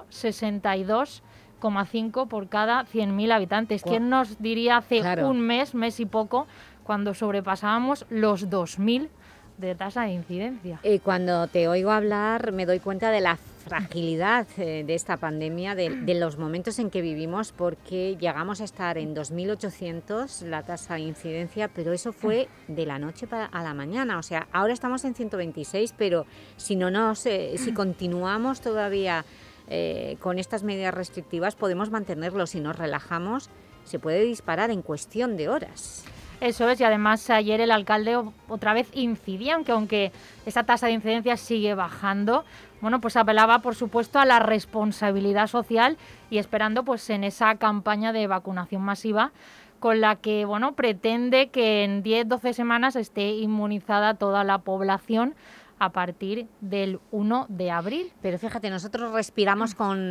162,5 por cada 100.000 habitantes. ¿Quién nos diría hace un mes y poco, cuando sobrepasábamos los 2.000 de tasa de incidencia? Cuando te oigo hablar me doy cuenta de la fragilidad de esta pandemia, de los momentos en que vivimos, porque llegamos a estar en 2.800 la tasa de incidencia, pero eso fue de la noche a la mañana. O sea, ahora estamos en 126, pero si continuamos todavía con estas medidas restrictivas, podemos mantenerlo. Si nos relajamos, se puede disparar en cuestión de horas. Eso es, y además ayer el alcalde otra vez incidía, aunque esa tasa de incidencia sigue bajando, bueno, pues apelaba, por supuesto, a la responsabilidad social y esperando pues en esa campaña de vacunación masiva con la que, bueno, pretende que en 10-12 semanas esté inmunizada toda la población a partir del 1 de abril. Pero fíjate, nosotros respiramos con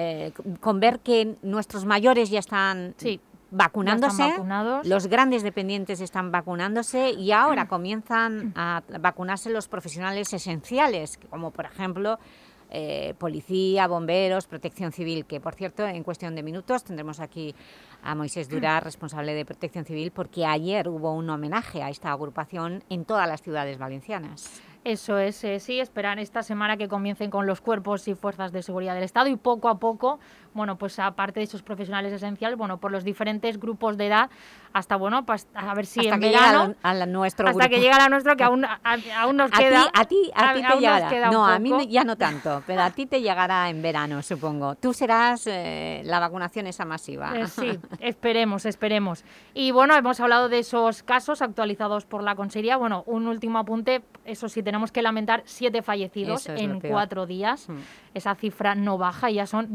ver que nuestros mayores ya están... Sí. Vacunándose, los grandes dependientes están vacunándose y ahora comienzan a vacunarse los profesionales esenciales, como por ejemplo policía, bomberos, protección civil, que por cierto en cuestión de minutos tendremos aquí a Moisés Durá, responsable de protección civil, porque ayer hubo un homenaje a esta agrupación en todas las ciudades valencianas. Eso es, sí, esperan esta semana que comiencen con los cuerpos y fuerzas de seguridad del Estado y poco a poco, bueno, pues aparte de esos profesionales esenciales, bueno, por los diferentes grupos de edad, hasta, bueno, pues a ver si hasta en que verano... Llega a nuestro hasta grupo. Que llega a nuestro, que aún nos queda... A ti te llegará. No, a mí ya no tanto, tanto, pero a ti te llegará en verano, supongo. Tú serás la vacunación esa masiva. Sí, esperemos. Y bueno, hemos hablado de esos casos actualizados por la Consellería. Bueno, un último apunte, eso sí, tenemos que lamentar 7 fallecidos en 4 días. Esa cifra no baja, ya son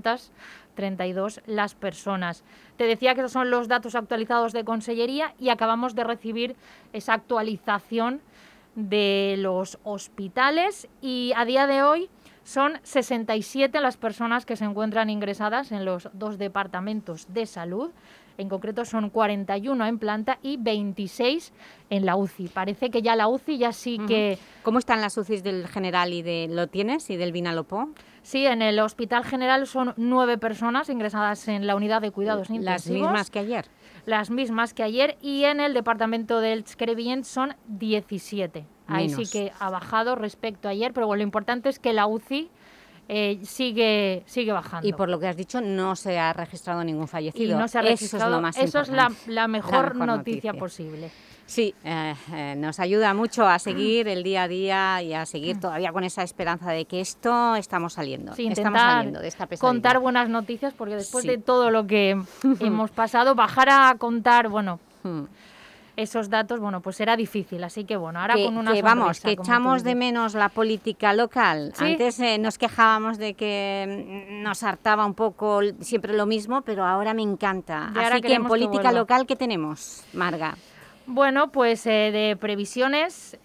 232 las personas. Te decía que esos son los datos actualizados de Consellería y acabamos de recibir esa actualización de los hospitales y a día de hoy son 67 las personas que se encuentran ingresadas en los 2 departamentos de salud. En concreto son 41 en planta y 26 en la UCI. Parece que ya la UCI ya sí que... ¿Cómo están las UCIs del General y ¿lo tienes? ¿Y del Vinalopó? Sí, en el Hospital General son 9 personas ingresadas en la unidad de cuidados intensivos. ¿Las mismas que ayer? Las mismas que ayer, y en el departamento del Crevillent son 17 Ahí Menos. sí que ha bajado respecto a ayer, pero bueno, lo importante es que la UCI sigue bajando. Y por lo que has dicho, no se ha registrado ningún fallecido. Y no se ha Eso registrado. es lo más Eso es importante. la mejor noticia posible. Sí, nos ayuda mucho a seguir el día a día y a seguir todavía con esa esperanza de que estamos saliendo. Sí, estamos saliendo de esta pesadilla. Contar buenas noticias, porque después Sí. de todo lo que hemos pasado, bajar a contar, bueno, esos datos, bueno, pues será difícil. Así que bueno, ahora con una vamos, que como tú echamos de dices. menos la política local. Sí. Antes nos quejábamos de que nos hartaba un poco siempre lo mismo, pero ahora me encanta. Y ahora Así que en queremos que política vuelva. local, ¿qué tenemos, Marga? Bueno, pues de previsiones,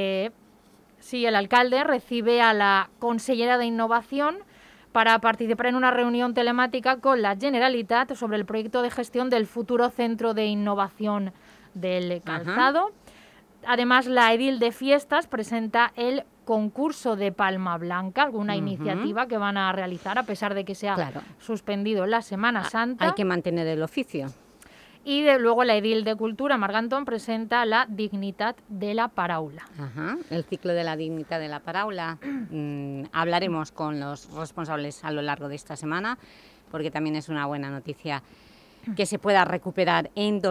sí, el alcalde recibe a la consellera de Innovación para participar en una reunión telemática con la Generalitat sobre el proyecto de gestión del futuro Centro de Innovación del Calzado. Además, la edil de Fiestas presenta el concurso de Palma Blanca, alguna iniciativa que van a realizar a pesar de que se ha suspendido la Semana Santa. Hay que mantener el oficio. Y luego la edil de Cultura, Margantón, presenta la Dignitat de la Paraula. Ajá, el ciclo de la dignidad de la paraula. Hablaremos con los responsables a lo largo de esta semana, porque también es una buena noticia que se pueda recuperar en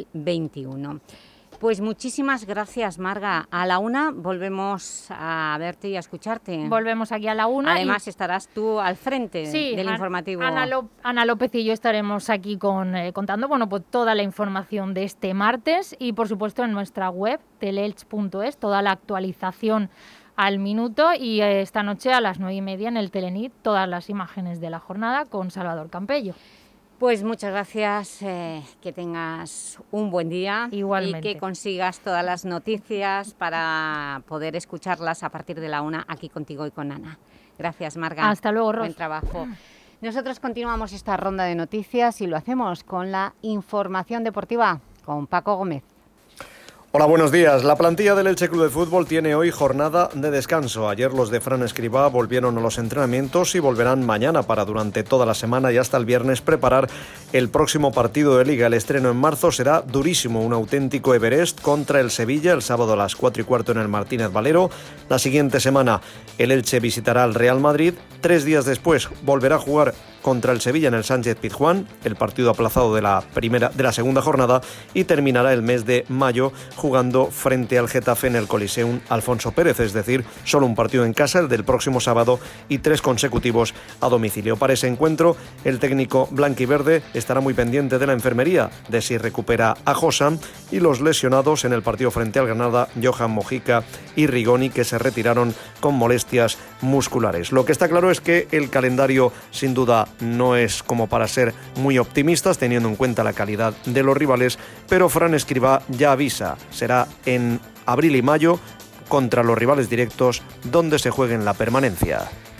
2021. Pues muchísimas gracias, Marga. A la 1 volvemos a verte y a escucharte. Volvemos aquí a la 1. Además, estarás tú al frente del informativo. Ana López y yo estaremos aquí contando pues toda la información de este martes y, por supuesto, en nuestra web, teleelch.es, toda la actualización al minuto, y esta noche a las 9:30 en el Telenit, todas las imágenes de la jornada con Salvador Campello. Pues muchas gracias, que tengas un buen día. Igualmente. Y que consigas todas las noticias para poder escucharlas a partir de la 1 aquí contigo y con Ana. Gracias, Marga. Hasta luego, Ros. Buen trabajo. Nosotros continuamos esta ronda de noticias y lo hacemos con la información deportiva con Paco Gómez. Hola, buenos días. La plantilla del Elche Club de Fútbol tiene hoy jornada de descanso. Ayer los de Fran Escribá volvieron a los entrenamientos y volverán mañana para durante toda la semana y hasta el viernes preparar el próximo partido de Liga. El estreno en marzo será durísimo, un auténtico Everest contra el Sevilla el sábado a las 4:15 en el Martínez Valero. La siguiente semana el Elche visitará al Real Madrid. 3 días después volverá a jugar contra el Sevilla en el Sánchez Pizjuán, el partido aplazado de la segunda jornada, y terminará el mes de mayo jugando frente al Getafe en el Coliseum Alfonso Pérez, es decir, solo un partido en casa, el del próximo sábado, y 3 consecutivos a domicilio. Para ese encuentro, el técnico blanquiverde estará muy pendiente de la enfermería, de si recupera a Josan y los lesionados en el partido frente al Granada, Johan Mojica y Rigoni, que se retiraron con molestias musculares. Lo que está claro es que el calendario, sin duda, no es como para ser muy optimistas, teniendo en cuenta la calidad de los rivales, pero Fran Escribá ya avisa, será en abril y mayo contra los rivales directos donde se jueguen la permanencia.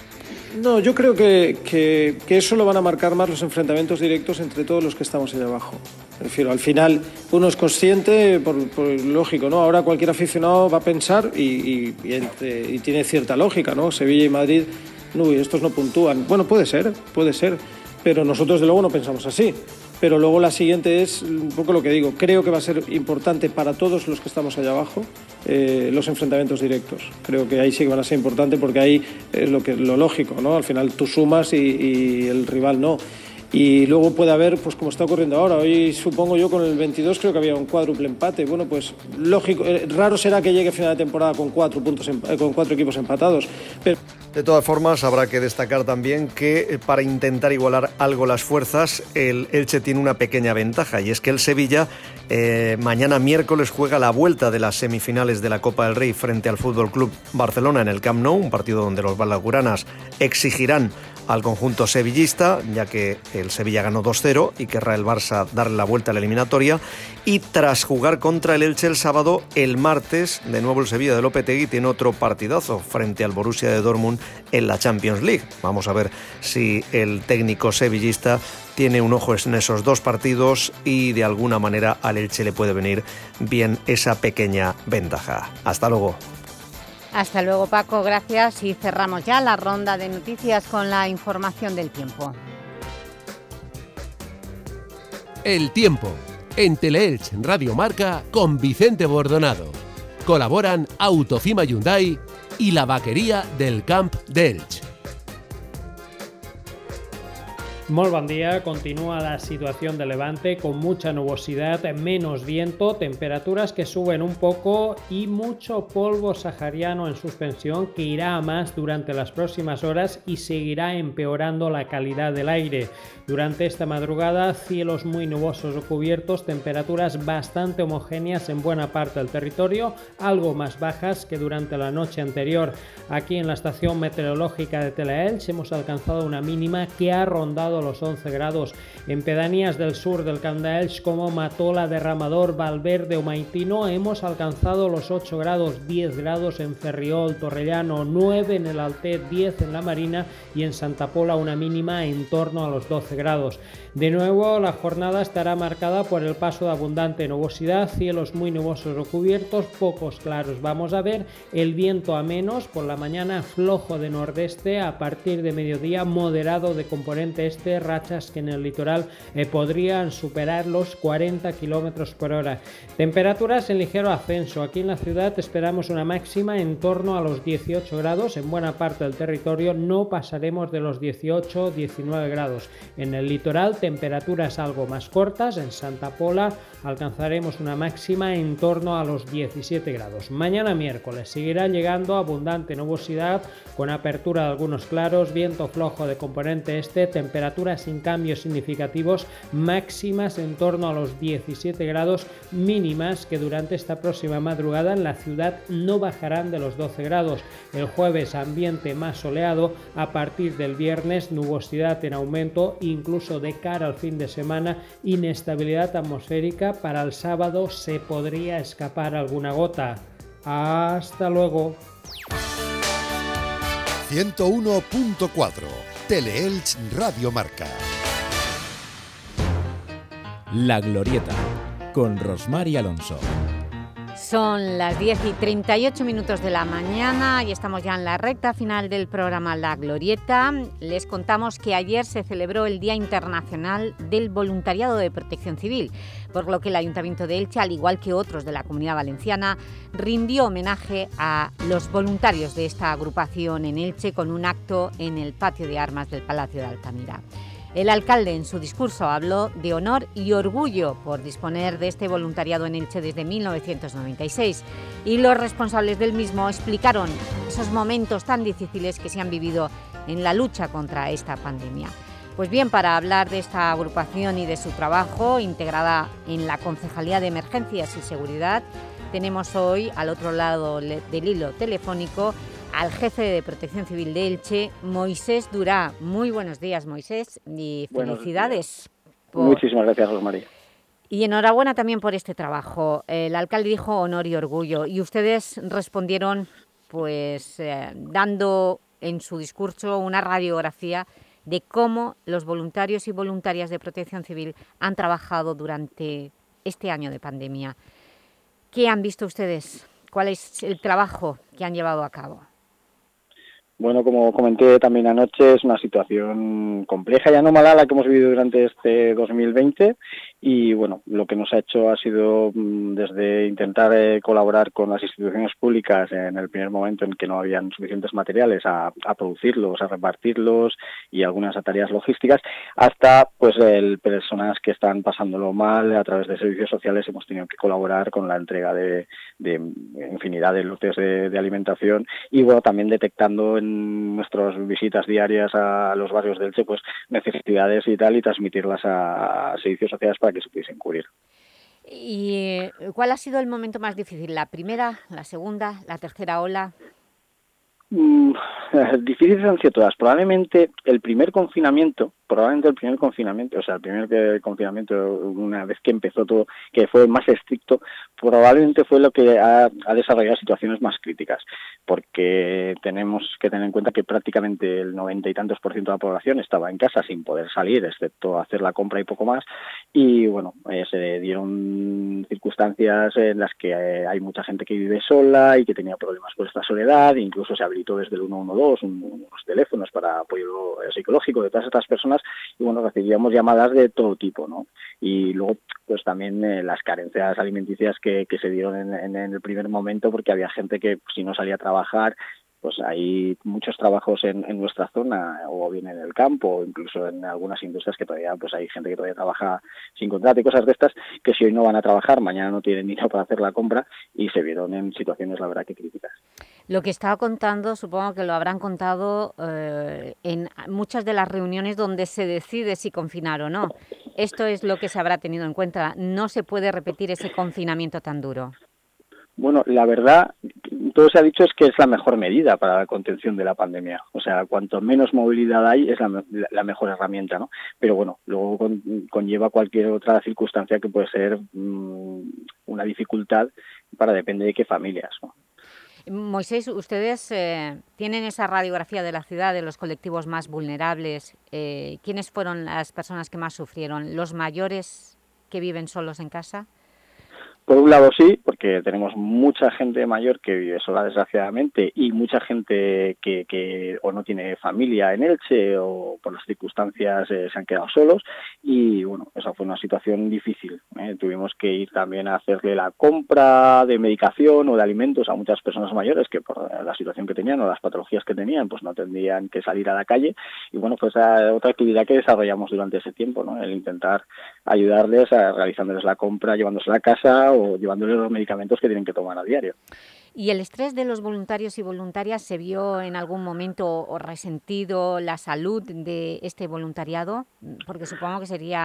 No, yo creo que eso lo van a marcar más los enfrentamientos directos entre todos los que estamos allá abajo. Refiero, al final uno es consciente, por lógico, ¿no? Ahora cualquier aficionado va a pensar y tiene cierta lógica, ¿no? Sevilla y Madrid, estos no puntúan. Bueno, puede ser, pero nosotros de luego no pensamos así. Pero luego la siguiente es un poco lo que digo. Creo que va a ser importante para todos los que estamos allá abajo los enfrentamientos directos. Creo que ahí sí que van a ser importantes porque ahí es lo lógico, ¿no? Al final tú sumas y el rival no. Y luego puede haber, pues como está ocurriendo ahora, hoy supongo yo con el 22 creo que había un cuádruple empate. Bueno, pues lógico, raro será que llegue a final de temporada con 4 equipos empatados. Pero... De todas formas, habrá que destacar también que para intentar igualar algo las fuerzas, el Elche tiene una pequeña ventaja, y es que el Sevilla mañana miércoles juega la vuelta de las semifinales de la Copa del Rey frente al Fútbol Club Barcelona en el Camp Nou, un partido donde los blaugranas exigirán al conjunto sevillista, ya que el Sevilla ganó 2-0 y querrá el Barça darle la vuelta a la eliminatoria. Y tras jugar contra el Elche el sábado, el martes, de nuevo el Sevilla de Lopetegui tiene otro partidazo frente al Borussia de Dortmund en la Champions League. Vamos a ver si el técnico sevillista tiene un ojo en esos 2 partidos y de alguna manera al Elche le puede venir bien esa pequeña ventaja. Hasta luego. Hasta luego, Paco, gracias, y cerramos ya la ronda de noticias con la información del tiempo. El tiempo, en Teleelch Radio Marca con Vicente Bordonado. Colaboran Autofima Hyundai y la vaquería del Camp de Elx. Molt bon dia, continúa la situación de Levante con mucha nubosidad, menos viento, temperaturas que suben un poco y mucho polvo sahariano en suspensión que irá a más durante las próximas horas y seguirá empeorando la calidad del aire. Durante esta madrugada, cielos muy nubosos o cubiertos, temperaturas bastante homogéneas en buena parte del territorio, algo más bajas que durante la noche anterior. Aquí en la estación meteorológica de Telaelch hemos alcanzado una mínima que ha rondado los 11 grados. En pedanías del sur del Camp de Elx como Matola, Derramador, Valverde o Maitino hemos alcanzado los 8 grados, 10 grados en Ferriol, Torrellano, 9 en el Altet, 10 en la Marina y en Santa Pola una mínima en torno a los 12 grados. De nuevo, la jornada estará marcada por el paso de abundante nubosidad, cielos muy nubosos o cubiertos, pocos claros. Vamos a ver el viento a menos, por la mañana flojo de nordeste, a partir de mediodía moderado de componente este, rachas que en el litoral podrían superar los 40 km por hora. Temperaturas en ligero ascenso. Aquí en la ciudad esperamos una máxima en torno a los 18 grados. En buena parte del territorio no pasaremos de los 18-19 grados. En el litoral temperaturas algo más cortas. En Santa Pola alcanzaremos una máxima en torno a los 17 grados. Mañana miércoles seguirá llegando abundante nubosidad con apertura de algunos claros, viento flojo de componente este, temperaturas sin cambios significativos, máximas en torno a los 17 grados, mínimas que durante esta próxima madrugada en la ciudad no bajarán de los 12 grados. El jueves ambiente más soleado, a partir del viernes nubosidad en aumento, incluso de cara al fin de semana, inestabilidad atmosférica. Para el sábado se podría escapar alguna gota. Hasta luego. 101.4 Tele-Elx Radio Marca. La Glorieta, con Rosmar y Alonso. Son las 10:38 de la mañana y estamos ya en la recta final del programa La Glorieta. Les contamos que ayer se celebró el Día Internacional del Voluntariado de Protección Civil, por lo que el Ayuntamiento de Elche, al igual que otros de la Comunidad Valenciana, rindió homenaje a los voluntarios de esta agrupación en Elche con un acto en el patio de armas del Palacio de Altamira. El alcalde en su discurso habló de honor y orgullo por disponer de este voluntariado en Elche desde 1996 y los responsables del mismo explicaron esos momentos tan difíciles que se han vivido en la lucha contra esta pandemia. Pues bien, para hablar de esta agrupación y de su trabajo, integrada en la Concejalía de Emergencias y Seguridad, tenemos hoy al otro lado del hilo telefónico al jefe de Protección Civil de Elche, Moisés Durá. Muy buenos días, Moisés, y felicidades. Muchísimas gracias, Rosmaría. Y enhorabuena también por este trabajo. El alcalde dijo honor y orgullo, y ustedes respondieron pues dando en su discurso una radiografía de cómo los voluntarios y voluntarias de Protección Civil han trabajado durante este año de pandemia. ¿Qué han visto ustedes? ¿Cuál es el trabajo que han llevado a cabo? Bueno, como comenté también anoche, es una situación compleja y anómala la que hemos vivido durante este 2020 y bueno, lo que nos ha hecho ha sido desde intentar colaborar con las instituciones públicas en el primer momento en que no habían suficientes materiales a producirlos, a repartirlos y algunas tareas logísticas, hasta pues personas que están pasándolo mal. A través de servicios sociales hemos tenido que colaborar con la entrega de infinidad de lotes de alimentación y bueno, también detectando en nuestras visitas diarias a los barrios de Elche pues necesidades y tal, y transmitirlas a servicios sociales para que se pudiesen cubrir. ¿Y cuál ha sido el momento más difícil? ¿La primera, la segunda, la tercera ola? Difíciles han sido todas. Probablemente el primer confinamiento, o sea, el primer confinamiento, una vez que empezó todo, que fue más estricto, probablemente fue lo que ha desarrollado situaciones más críticas, porque tenemos que tener en cuenta que prácticamente el 90 y tantos % de la población estaba en casa sin poder salir, excepto hacer la compra y poco más, y bueno, se dieron circunstancias en las que hay mucha gente que vive sola y que tenía problemas por esta soledad, incluso se abrió habilitó desde el 112 unos teléfonos para apoyo psicológico de todas estas personas, y bueno, recibíamos llamadas de todo tipo, ¿no? Y luego pues también las carencias alimenticias que se dieron en el primer momento, porque había gente que si no salía a trabajar, pues hay muchos trabajos en nuestra zona, o bien en el campo, o incluso en algunas industrias que todavía pues hay gente que todavía trabaja sin contrato y cosas de estas, que si hoy no van a trabajar, mañana no tienen dinero para hacer la compra, y se vieron en situaciones, la verdad, que críticas. Lo que estaba contando, supongo que lo habrán contado en muchas de las reuniones donde se decide si confinar o no. Esto es lo que se habrá tenido en cuenta. No se puede repetir ese confinamiento tan duro. Bueno, la verdad, todo se ha dicho es que es la mejor medida para la contención de la pandemia. O sea, cuanto menos movilidad hay, es la mejor herramienta, ¿no? Pero bueno, luego conlleva cualquier otra circunstancia que puede ser una dificultad depende de qué familias, ¿no? Moisés, ustedes tienen esa radiografía de la ciudad, de los colectivos más vulnerables. ¿Quiénes fueron las personas que más sufrieron? ¿Los mayores que viven solos en casa? Por un lado sí, porque tenemos mucha gente mayor que vive sola, desgraciadamente, y mucha gente que o no tiene familia en Elche, o por las circunstancias se han quedado solos, y bueno, esa fue una situación difícil. Tuvimos que ir también a hacerle la compra de medicación o de alimentos a muchas personas mayores que por la situación que tenían o las patologías que tenían, pues no tendrían que salir a la calle, y bueno, pues esa otra actividad que desarrollamos durante ese tiempo, ¿no? El intentar ayudarles realizándoles la compra, llevándose a la casa, o llevándoles los medicamentos que tienen que tomar a diario. ¿Y el estrés de los voluntarios y voluntarias se vio en algún momento o resentido la salud de este voluntariado? Porque supongo que se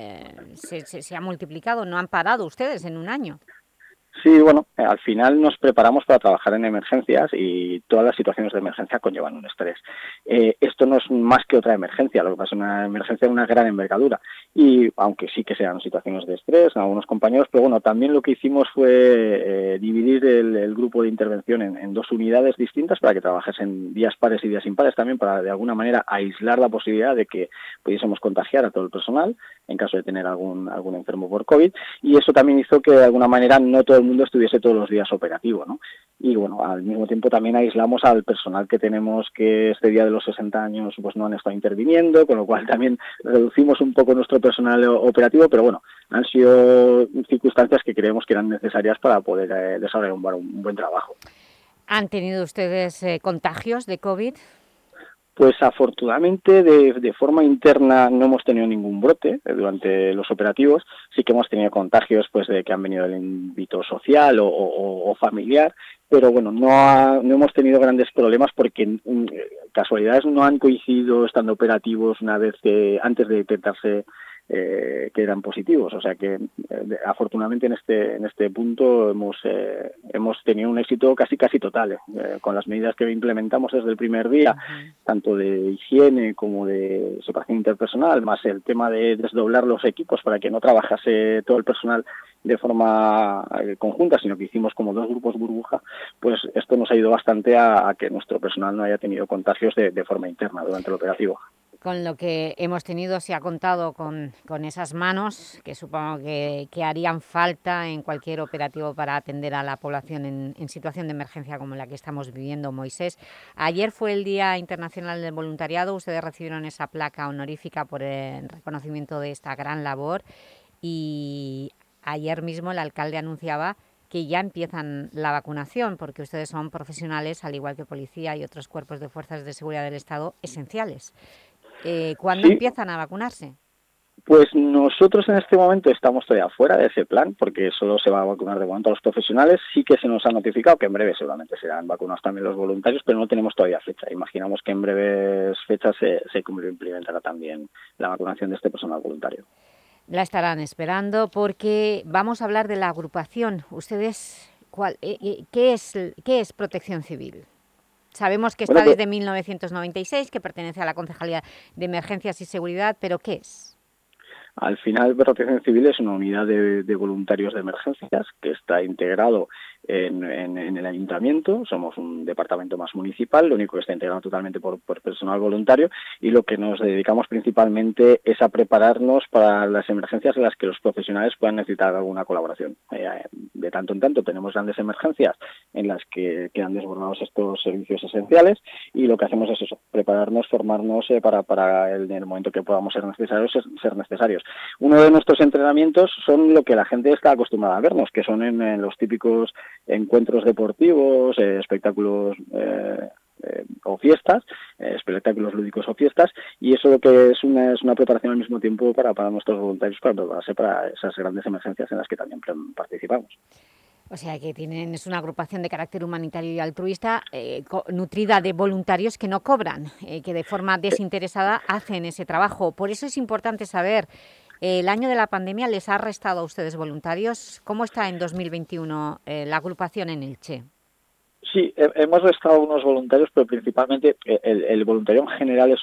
ha multiplicado, no han parado ustedes en un año. Sí, bueno, al final nos preparamos para trabajar en emergencias, y todas las situaciones de emergencia conllevan un estrés. Esto no es más que otra emergencia, lo que pasa es una emergencia de una gran envergadura, y aunque sí que sean situaciones de estrés en algunos compañeros, pero bueno, también lo que hicimos fue dividir el grupo de intervención en dos unidades distintas para que trabajasen días pares y días impares, también para de alguna manera aislar la posibilidad de que pudiésemos contagiar a todo el personal en caso de tener algún enfermo por COVID, y eso también hizo que de alguna manera no todo el mundo estuviese todos los días operativo, ¿no? Y bueno, al mismo tiempo también aislamos al personal que tenemos, que este día de los 60 años pues no han estado interviniendo, con lo cual también reducimos un poco nuestro personal operativo, pero bueno, han sido circunstancias que creemos que eran necesarias para poder desarrollar un buen trabajo. ¿Han tenido ustedes contagios de COVID? Pues afortunadamente de forma interna no hemos tenido ningún brote durante los operativos. Sí que hemos tenido contagios pues de que han venido del ámbito social o familiar, pero bueno, no hemos tenido grandes problemas porque casualidades no han coincidido estando operativos una vez antes de detectarse que eran positivos, o sea que afortunadamente en este punto hemos tenido un éxito casi total con las medidas que implementamos desde el primer día, tanto de higiene como de separación interpersonal, más el tema de desdoblar los equipos para que no trabajase todo el personal de forma conjunta, sino que hicimos como dos grupos burbuja. Pues esto nos ha ayudado bastante a que nuestro personal no haya tenido contagios de forma interna durante el operativo. Con lo que hemos tenido se ha contado con esas manos que supongo que harían falta en cualquier operativo para atender a la población en situación de emergencia como la que estamos viviendo, Moisés. Ayer fue el Día Internacional del Voluntariado, ustedes recibieron esa placa honorífica por el reconocimiento de esta gran labor, y ayer mismo el alcalde anunciaba que ya empiezan la vacunación, porque ustedes son profesionales, al igual que policía y otros cuerpos de fuerzas de seguridad del Estado, esenciales. ¿Cuándo empiezan a vacunarse? Pues nosotros en este momento estamos todavía fuera de ese plan, porque solo se va a vacunar de momento a los profesionales. Sí que se nos ha notificado que en breve seguramente serán vacunados también los voluntarios, pero no tenemos todavía fecha. Imaginamos que en breves fechas se implementará también la vacunación de este personal voluntario. La estarán esperando porque vamos a hablar de la agrupación. ¿Ustedes qué es Protección Civil? Sabemos que está desde 1996, que pertenece a la Concejalía de Emergencias y Seguridad, pero ¿qué es? Al final, Protección Civil es una unidad de voluntarios de emergencias que está integrado en el ayuntamiento. Somos un departamento más municipal, lo único que está integrado totalmente por personal voluntario, y lo que nos dedicamos principalmente es a prepararnos para las emergencias en las que los profesionales puedan necesitar alguna colaboración. De tanto en tanto tenemos grandes emergencias en las que quedan desbordados estos servicios esenciales, y lo que hacemos es eso, prepararnos, formarnos para en el momento que podamos ser necesarios. Uno de nuestros entrenamientos son lo que la gente está acostumbrada a vernos, que son en los típicos encuentros deportivos, espectáculos o fiestas, espectáculos lúdicos o fiestas, y eso lo que es una preparación al mismo tiempo para nuestros voluntarios, para prepararse para esas grandes emergencias en las que también participamos. O sea que es una agrupación de carácter humanitario y altruista nutrida de voluntarios que no cobran, que de forma desinteresada hacen ese trabajo. Por eso es importante saber, el año de la pandemia les ha restado a ustedes voluntarios. ¿Cómo está en 2021 la agrupación en Elche? Sí, hemos restado unos voluntarios, pero principalmente el voluntario en general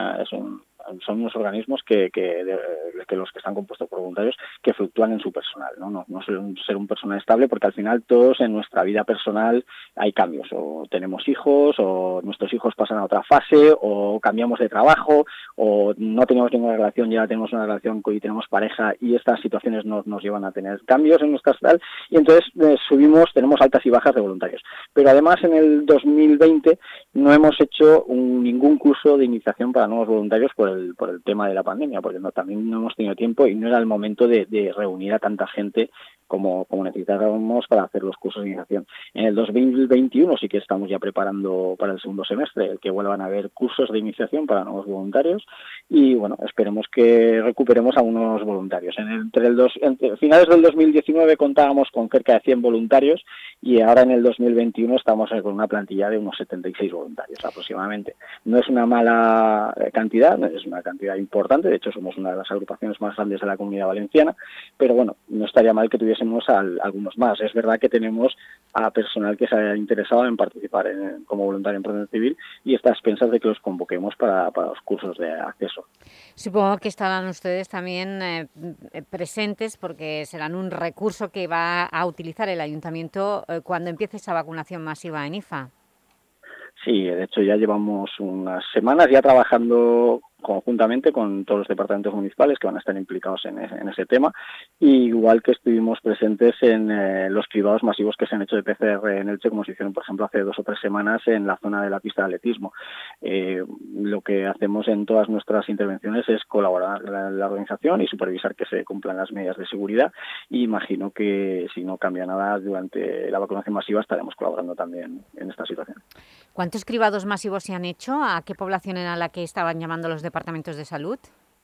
son unos organismos que los que están compuestos por voluntarios que fluctúan en su personal, no suelen ser un personal estable, porque al final todos en nuestra vida personal hay cambios, o tenemos hijos, o nuestros hijos pasan a otra fase, o cambiamos de trabajo, o no teníamos ninguna relación y ahora tenemos una relación y tenemos pareja, y estas situaciones nos llevan a tener cambios en nuestra tal, y entonces tenemos altas y bajas de voluntarios. Pero además en el 2020 no hemos hecho ningún curso de iniciación para nuevos voluntarios por el tema de la pandemia, porque también no hemos tenido tiempo y no era el momento de reunir a tanta gente como necesitábamos para hacer los cursos de iniciación. En el 2021 sí que estamos ya preparando para el segundo semestre el que vuelvan a haber cursos de iniciación para nuevos voluntarios, y bueno, esperemos que recuperemos a unos voluntarios. Entre finales del 2019 contábamos con cerca de 100 voluntarios, y ahora en el 2021 estamos con una plantilla de unos 76 voluntarios aproximadamente. No es una mala cantidad, es una cantidad importante, de hecho somos una de las agrupaciones más grandes de la Comunidad Valenciana, pero bueno, no estaría mal que tuviésemos algunos más. Es verdad que tenemos a personal que se haya interesado en participar como voluntario en Protección Civil, y está a expensas de que los convoquemos para los cursos de acceso. Supongo que estarán ustedes también presentes, porque serán un recurso que va a utilizar el Ayuntamiento cuando empiece esa vacunación masiva en IFA. Sí, de hecho ya llevamos unas semanas ya trabajando conjuntamente con todos los departamentos municipales que van a estar implicados en ese tema, igual que estuvimos presentes en los cribados masivos que se han hecho de PCR en Elche, como se hicieron, por ejemplo, hace 2 o 3 semanas en la zona de la pista de atletismo. Lo que hacemos en todas nuestras intervenciones es colaborar en la organización y supervisar que se cumplan las medidas de seguridad, y imagino que si no cambia nada durante la vacunación masiva estaremos colaborando también en esta situación. ¿Cuántos cribados masivos se han hecho? ¿A qué población era la que estaban llamando los departamentos de salud?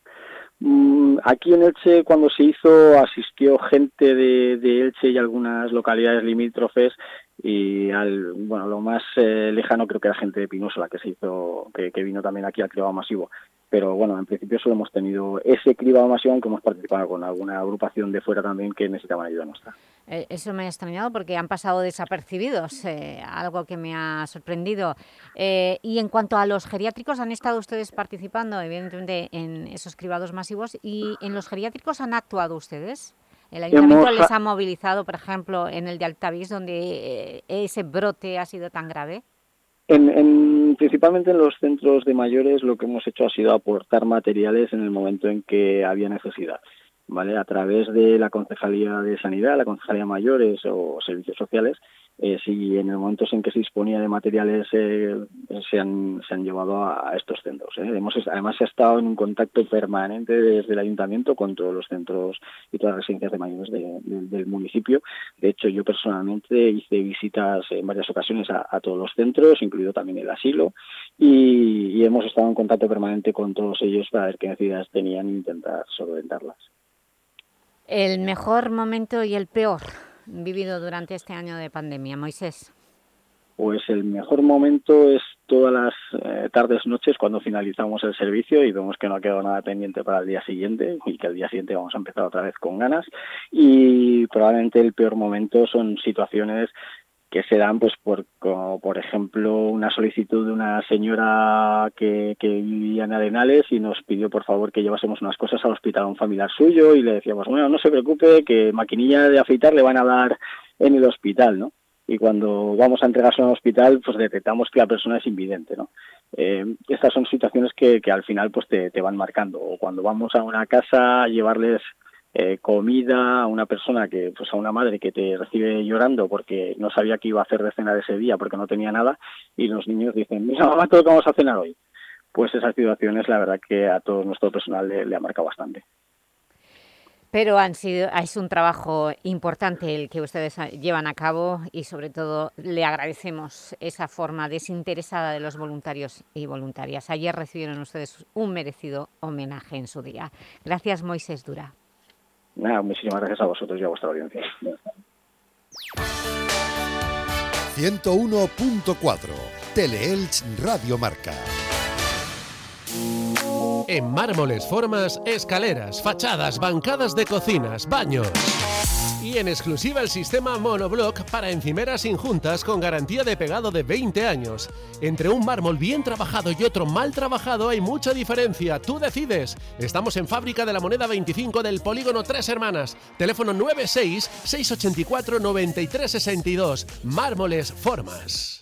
Aquí en Elche, cuando se hizo, asistió gente de Elche y algunas localidades limítrofes, y lo más lejano creo que era gente de Pinoso la que se hizo, que vino también aquí al cribado masivo. Pero bueno, en principio solo hemos tenido ese cribado masivo, aunque hemos participado con alguna agrupación de fuera también que necesitaban ayuda nuestra. Eso me ha extrañado porque han pasado desapercibidos, algo que me ha sorprendido. Y en cuanto a los geriátricos, ¿han estado ustedes participando evidentemente en esos cribados masivos? ¿Y en los geriátricos han actuado ustedes? ¿El Ayuntamiento les ha movilizado, por ejemplo, en el de Altavix, donde ese brote ha sido tan grave? Principalmente en los centros de mayores lo que hemos hecho ha sido aportar materiales en el momento en que había necesidad, ¿vale? A través de la Concejalía de Sanidad, la Concejalía de Mayores o Servicios Sociales, si en el momento en que se disponía de materiales se han llevado a estos centros. Además se ha estado en un contacto permanente desde el Ayuntamiento con todos los centros y todas las residencias de mayores del municipio. De hecho, yo personalmente hice visitas en varias ocasiones a todos los centros, incluido también el asilo, y hemos estado en contacto permanente con todos ellos para ver qué necesidades tenían e intentar solventarlas. ¿El mejor momento y el peor vivido durante este año de pandemia, Moisés? Pues el mejor momento es todas las tardes, noches, cuando finalizamos el servicio y vemos que no ha quedado nada pendiente para el día siguiente, y que al día siguiente vamos a empezar otra vez con ganas. Y probablemente el peor momento son situaciones se dan pues por ejemplo una solicitud de una señora que vivía en Arenales y nos pidió por favor que llevásemos unas cosas al hospital a un familiar suyo, y le decíamos, bueno, no se preocupe, que maquinilla de afeitar le van a dar en el hospital, ¿no? Y cuando vamos a entregarse al hospital, pues detectamos que la persona es invidente, ¿no? Estas son situaciones que al final pues te van marcando. O cuando vamos a una casa a llevarles comida a una persona a una madre que te recibe llorando porque no sabía qué iba a hacer de cenar ese día porque no tenía nada, y los niños dicen, mira mamá, todo lo que vamos a cenar hoy. Pues esas situaciones la verdad que a todo nuestro personal le ha marcado bastante. Pero es un trabajo importante el que ustedes llevan a cabo, y sobre todo le agradecemos esa forma desinteresada de los voluntarios y voluntarias. Ayer recibieron ustedes un merecido homenaje en su día. Gracias, Moisés Dura. Nada, muchísimas gracias a vosotros y a vuestra audiencia. 101.4 Teleelch Radio Marca. En mármoles, formas, escaleras, fachadas, bancadas de cocinas, baños. Y en exclusiva el sistema Monoblock para encimeras sin juntas con garantía de pegado de 20 años. Entre un mármol bien trabajado y otro mal trabajado hay mucha diferencia. Tú decides. Estamos en Fábrica de la Moneda 25 del Polígono Tres Hermanas. Teléfono 96-684-9362. Mármoles, formas.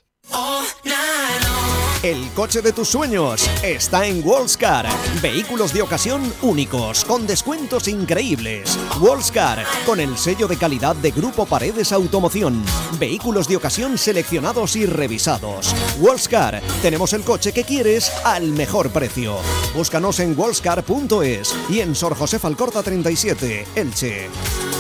El coche de tus sueños está en Wallscar. Vehículos de ocasión únicos, con descuentos increíbles. Wallscar, con el sello de calidad de Grupo Paredes Automoción. Vehículos de ocasión seleccionados y revisados. Wallscar, tenemos el coche que quieres al mejor precio. Búscanos en wallscar.es y en Sor José Alcorta 37, Elche.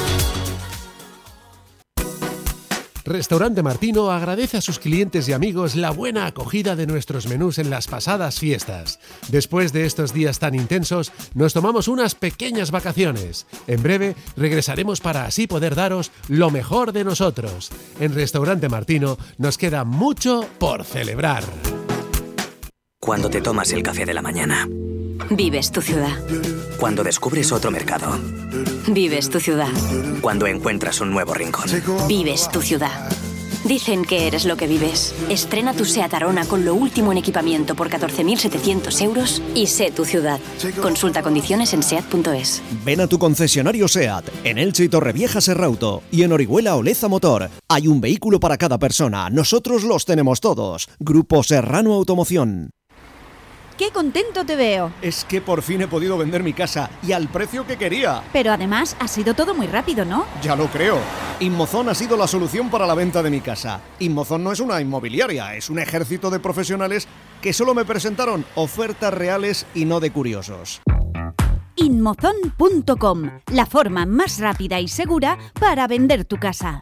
Restaurante Martino agradece a sus clientes y amigos la buena acogida de nuestros menús en las pasadas fiestas. Después de estos días tan intensos, nos tomamos unas pequeñas vacaciones. En breve regresaremos para así poder daros lo mejor de nosotros. En Restaurante Martino nos queda mucho por celebrar. Cuando te tomas el café de la mañana. Vives tu ciudad. Cuando descubres otro mercado. Vives tu ciudad. Cuando encuentras un nuevo rincón. Vives tu ciudad. Dicen que eres lo que vives. Estrena tu SEAT Arona con lo último en equipamiento por 14.700 euros y sé tu ciudad. Consulta condiciones en seat.es. Ven a tu concesionario SEAT, en Elche y Torrevieja Serrauto, y en Orihuela Oleza Motor. Hay un vehículo para cada persona. Nosotros los tenemos todos. Grupo Serrano Automoción. ¡Qué contento te veo! Es que por fin he podido vender mi casa y al precio que quería. Pero además ha sido todo muy rápido, ¿no? Ya lo creo. Inmozon ha sido la solución para la venta de mi casa. Inmozon no es una inmobiliaria, es un ejército de profesionales que solo me presentaron ofertas reales y no de curiosos. Inmozon.com, la forma más rápida y segura para vender tu casa.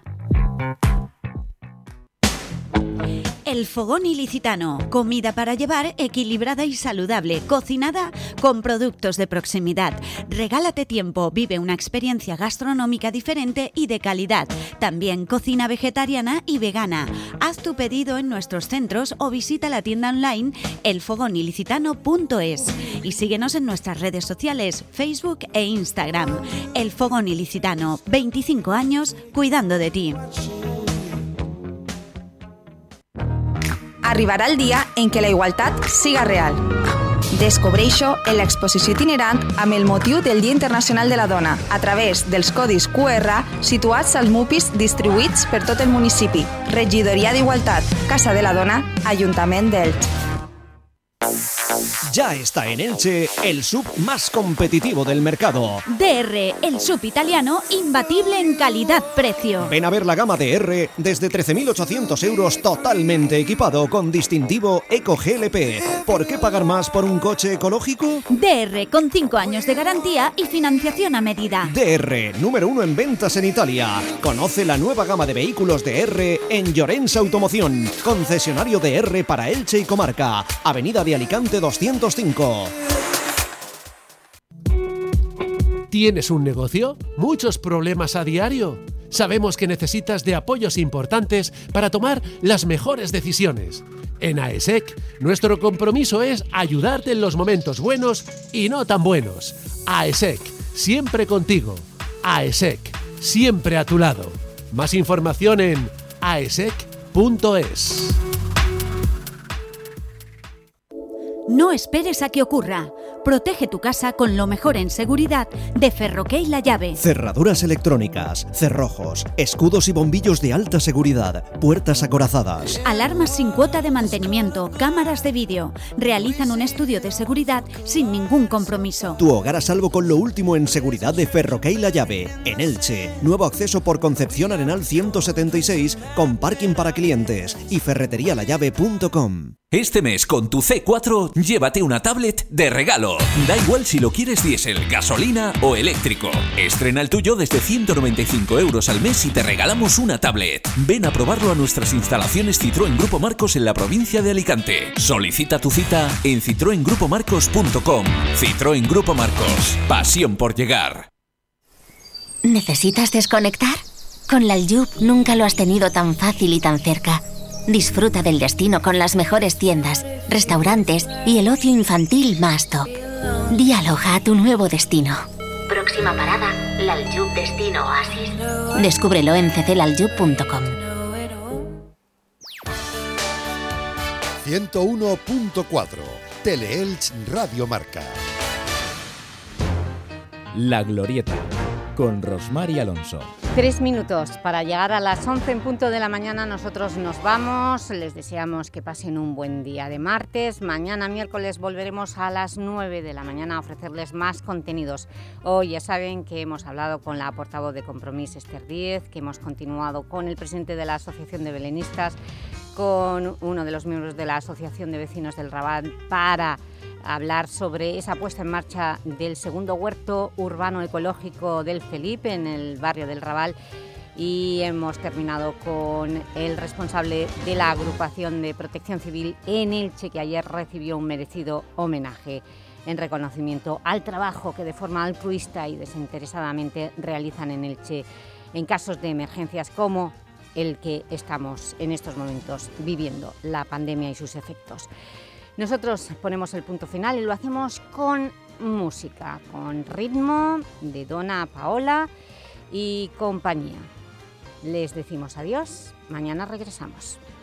El Fogón Ilicitano, comida para llevar equilibrada y saludable, cocinada con productos de proximidad. Regálate tiempo, vive una experiencia gastronómica diferente y de calidad. También cocina vegetariana y vegana. Haz tu pedido en nuestros centros o visita la tienda online elfogonilicitano.es y síguenos en nuestras redes sociales, Facebook e Instagram. El Fogón Ilicitano, 25 años cuidando de ti. Arribarà el dia en què la igualtat siga real. Descobreix-ho en l'exposició itinerant amb el motiu del Dia Internacional de la Dona a través dels codis QR situats als MUPIs distribuïts per tot el municipi. Regidoria d'Igualtat, Casa de la Dona, Ajuntament d'Elx. Ya está en Elche el sub más competitivo del mercado. DR, el sub italiano imbatible en calidad-precio. Ven a ver la gama DR desde 13.800 euros totalmente equipado con distintivo Eco GLP. ¿Por qué pagar más por un coche ecológico? DR, con 5 años de garantía y financiación a medida. DR, número 1 en ventas en Italia. Conoce la nueva gama de vehículos DR en Llorens Automoción. Concesionario DR para Elche y Comarca. Avenida de Alicante 205. ¿Tienes un negocio? ¿Muchos problemas a diario? Sabemos que necesitas de apoyos importantes para tomar las mejores decisiones. En AESEC, nuestro compromiso es ayudarte en los momentos buenos y no tan buenos. AESEC, siempre contigo. AESEC, siempre a tu lado. Más información en aesec.es. SEAT.es. No esperes a que ocurra. Protege tu casa con lo mejor en seguridad de Ferroquey La Llave. Cerraduras electrónicas, cerrojos, escudos y bombillos de alta seguridad, puertas acorazadas. Alarmas sin cuota de mantenimiento, cámaras de vídeo. Realizan un estudio de seguridad sin ningún compromiso. Tu hogar a salvo con lo último en seguridad de Ferroquey La Llave. En Elche, nuevo acceso por Concepción Arenal 176 con parking para clientes y ferreterialallave.com. Este mes con tu C4 llévate una tablet de regalo. Da igual si lo quieres diésel, gasolina o eléctrico. Estrena el tuyo desde 195 € al mes y te regalamos una tablet. Ven a probarlo a nuestras instalaciones Citroën Grupo Marcos en la provincia de Alicante. Solicita tu cita en citroengrupomarcos.com. Citroën Grupo Marcos. Pasión por llegar. ¿Necesitas desconectar? Con la Aljub nunca lo has tenido tan fácil y tan cerca. Disfruta del destino con las mejores tiendas, restaurantes y el ocio infantil más top. Dialoga a tu nuevo destino. Próxima parada, la Aljub Destino Oasis. Descúbrelo en cclaljub.com. 101.4 Teleelch Radio Marca. La Glorieta, con Rosmar y Alonso. 3 minutos para llegar a las 11 en punto de la mañana. Nosotros nos vamos, les deseamos que pasen un buen día de martes. Mañana miércoles volveremos a las 9 de la mañana a ofrecerles más contenidos. Hoy ya saben que hemos hablado con la portavoz de Compromís, Esther Díez, que hemos continuado con el presidente de la Asociación de Belenistas, con uno de los miembros de la Asociación de Vecinos del Raval para hablar sobre esa puesta en marcha del segundo huerto urbano ecológico del Felipe en el barrio del Raval, y hemos terminado con el responsable de la agrupación de Protección Civil en Elche, que ayer recibió un merecido homenaje en reconocimiento al trabajo que de forma altruista y desinteresadamente realizan en Elche en casos de emergencias como el que estamos en estos momentos viviendo, la pandemia y sus efectos. Nosotros ponemos el punto final y lo hacemos con música, con ritmo de Donna Paola y compañía. Les decimos adiós, mañana regresamos.